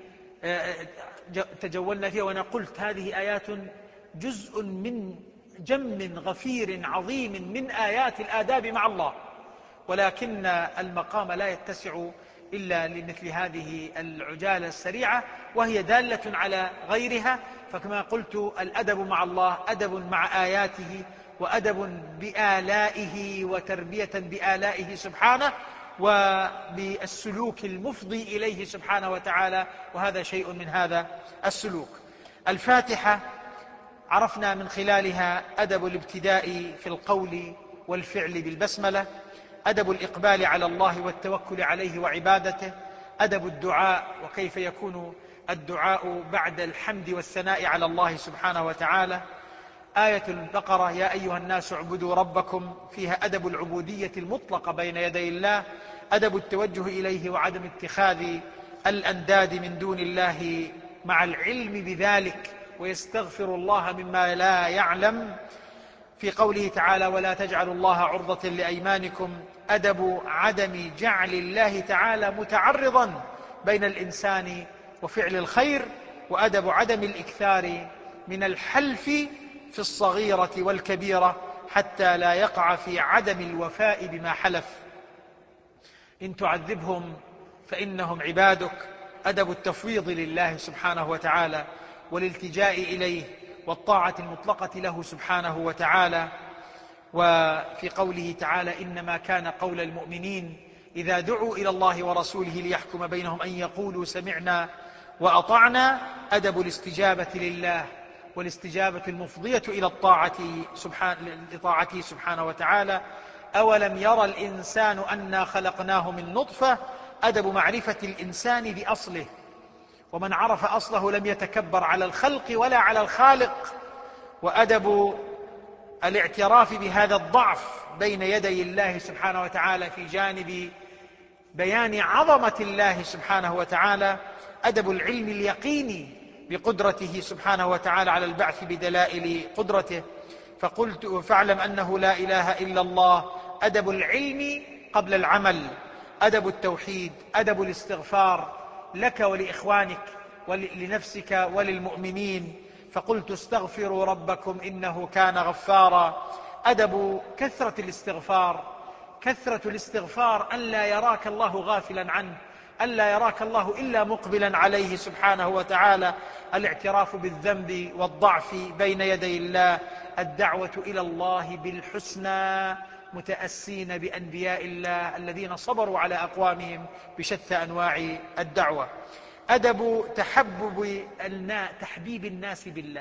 تجولنا فيها، وأنا قلت هذه آيات جزء من جم غفير عظيم من آيات الآداب مع الله، ولكن المقام لا يتسع إلا لمثل هذه العجالة السريعة، وهي دالة على غيرها. فكما قلت، الأدب مع الله أدب مع آياته، وأدب بآلائه، وتربية بآلائه سبحانه، وبالسلوك المفضي إليه سبحانه وتعالى، وهذا شيء من هذا السلوك. الفاتحة عرفنا من خلالها أدب الابتداء في القول والفعل بالبسملة، أدب الإقبال على الله والتوكل عليه وعبادته، أدب الدعاء وكيف يكون الدعاء بعد الحمد والثناء على الله سبحانه وتعالى. آية البقرة: يا أيها الناس اعبدوا ربكم، فيها أدب العبودية المطلقة بين يدي الله، أدب التوجه إليه وعدم اتخاذ الأنداد من دون الله مع العلم بذلك، ويستغفر الله مما لا يعلم. في قوله تعالى: ولا تجعلوا الله عرضة لأيمانكم، أدب عدم جعل الله تعالى متعرضا بين الإنسان وفعل الخير، وأدب عدم الإكثار من الحلف في الصغيرة والكبيرة حتى لا يقع في عدم الوفاء بما حلف. إن تعذبهم فإنهم عبادك، أدب التفويض لله سبحانه وتعالى والالتجاء إليه والطاعة المطلقة له سبحانه وتعالى. وفي قوله تعالى: إنما كان قول المؤمنين إذا دعوا إلى الله ورسوله ليحكم بينهم أن يقولوا سمعنا وأطعنا، أدب الاستجابة لله، والاستجابة المفضية إلى طاعته سبحانه وتعالى. أولم يرى الإنسان أنا خلقناه من نطفة، أدب معرفة الإنسان بأصله، ومن عرف أصله لم يتكبر على الخلق ولا على الخالق. وأدب الاعتراف بهذا الضعف بين يدي الله سبحانه وتعالى في جانب بيان عظمة الله سبحانه وتعالى. أدب العلم اليقيني بقدرته سبحانه وتعالى على البعث بدلائل قدرته. فقلت فاعلم أنه لا إله إلا الله. أدب العلم قبل العمل، أدب التوحيد، أدب الاستغفار لك ولإخوانك ولنفسك وللمؤمنين. فقلت استغفروا ربكم إنه كان غفارا. أدب كثرة الاستغفار، كثرة الاستغفار، أن لا يراك الله غافلا عنه، أن لا يراك الله إلا مقبلا عليه سبحانه وتعالى. الاعتراف بالذنب والضعف بين يدي الله. الدعوة إلى الله بالحسنى متأسين بأنبياء الله الذين صبروا على أقوامهم بشتى أنواع الدعوة. أدب تحبيب الناس بالله،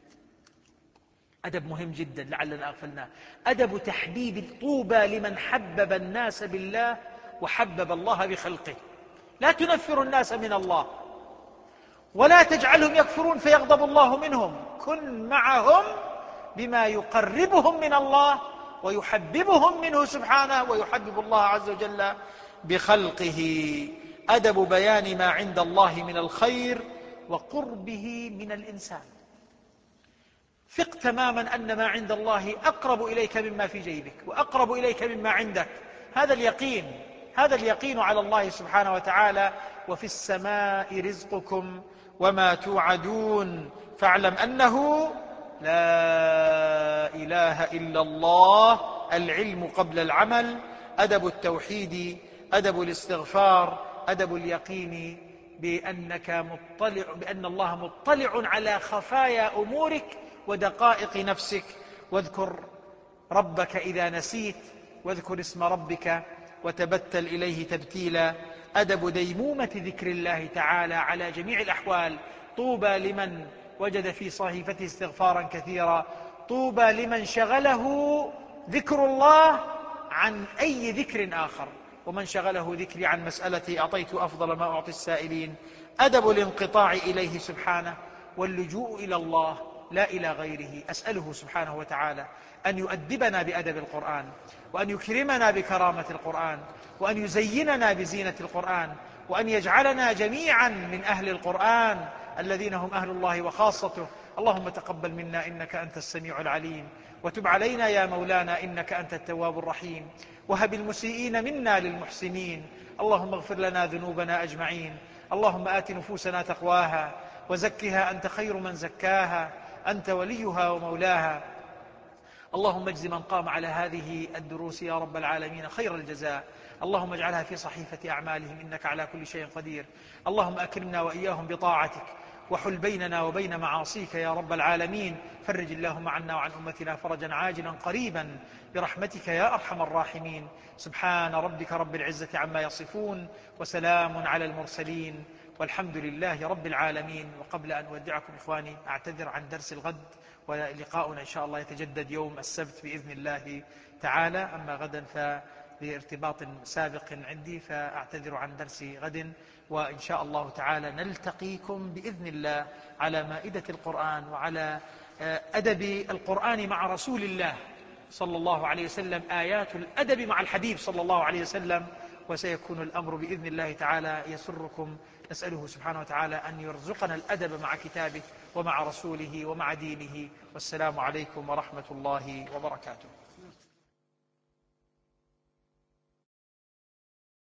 أدب مهم جدا لعلنا أغفلناه. أدب تحبيب، طوبى لمن حبب الناس بالله وحبب الله بخلقه. لا تنفر الناس من الله ولا تجعلهم يكفرون فيغضب الله منهم، كن معهم بما يقربهم من الله ويحببهم منه سبحانه ويحبب الله عز وجل بخلقه. أدب بيان ما عند الله من الخير وقربه من الإنسان. ثق تماما أن ما عند الله أقرب إليك مما في جيبك وأقرب إليك مما عندك. هذا اليقين على الله سبحانه وتعالى. وفي السماء رزقكم وما توعدون فاعلم أنه لا إله إلا الله. العلم قبل العمل، أدب التوحيد، أدب الاستغفار، أدب اليقين بأن الله مطلع على خفايا أمورك ودقائق نفسك. واذكر ربك إذا نسيت، واذكر اسم ربك وتبتل إليه تبتيلا. أدب ديمومة ذكر الله تعالى على جميع الأحوال. طوبى لمن وجد في صحيفته استغفارا كثيرا، طوبى لمن شغله ذكر الله عن أي ذكر آخر، ومن شغله ذكري عن مسألتي أعطيت أفضل ما أعطي السائلين. أدب الانقطاع إليه سبحانه واللجوء إلى الله لا إلى غيره. أسأله سبحانه وتعالى أن يؤدبنا بأدب القرآن، وأن يكرمنا بكرامة القرآن، وأن يزيننا بزينة القرآن، وأن يجعلنا جميعا من أهل القرآن الذين هم أهل الله وخاصته. اللهم تقبل منا إنك أنت السميع العليم، وتب علينا يا مولانا إنك أنت التواب الرحيم، وهب المسيئين منا للمحسنين. اللهم اغفر لنا ذنوبنا أجمعين. اللهم آت نفوسنا تقواها وزكها أنت خير من زكاها، أنت وليها ومولاها. اللهم اجز من قام على هذه الدروس يا رب العالمين خير الجزاء. اللهم اجعلها في صحيفة أعمالهم إنك على كل شيء قدير. اللهم أكرمنا وإياهم بطاعتك، وحل بيننا وبين معاصيك يا رب العالمين. فرج اللهم عنا وعن أمتنا فرجا عاجلا قريبا برحمتك يا أرحم الراحمين. سبحان ربك رب العزة عما يصفون، وسلام على المرسلين، والحمد لله رب العالمين. وقبل أن أودعكم إخواني أعتذر عن درس الغد، ولقاؤنا إن شاء الله يتجدد يوم السبت بإذن الله تعالى. أما غدا فلارتباط سابق عندي فأعتذر عن درس غد، وإن شاء الله تعالى نلتقيكم بإذن الله على مائدة القرآن وعلى أدب القرآن مع رسول الله صلى الله عليه وسلم، آيات الأدب مع الحبيب صلى الله عليه وسلم. وسيكون الأمر بإذن الله تعالى يسركم. نسأله سبحانه وتعالى أن يرزقنا الأدب مع كتابه ومع رسوله ومع دينه. والسلام عليكم ورحمة الله وبركاته.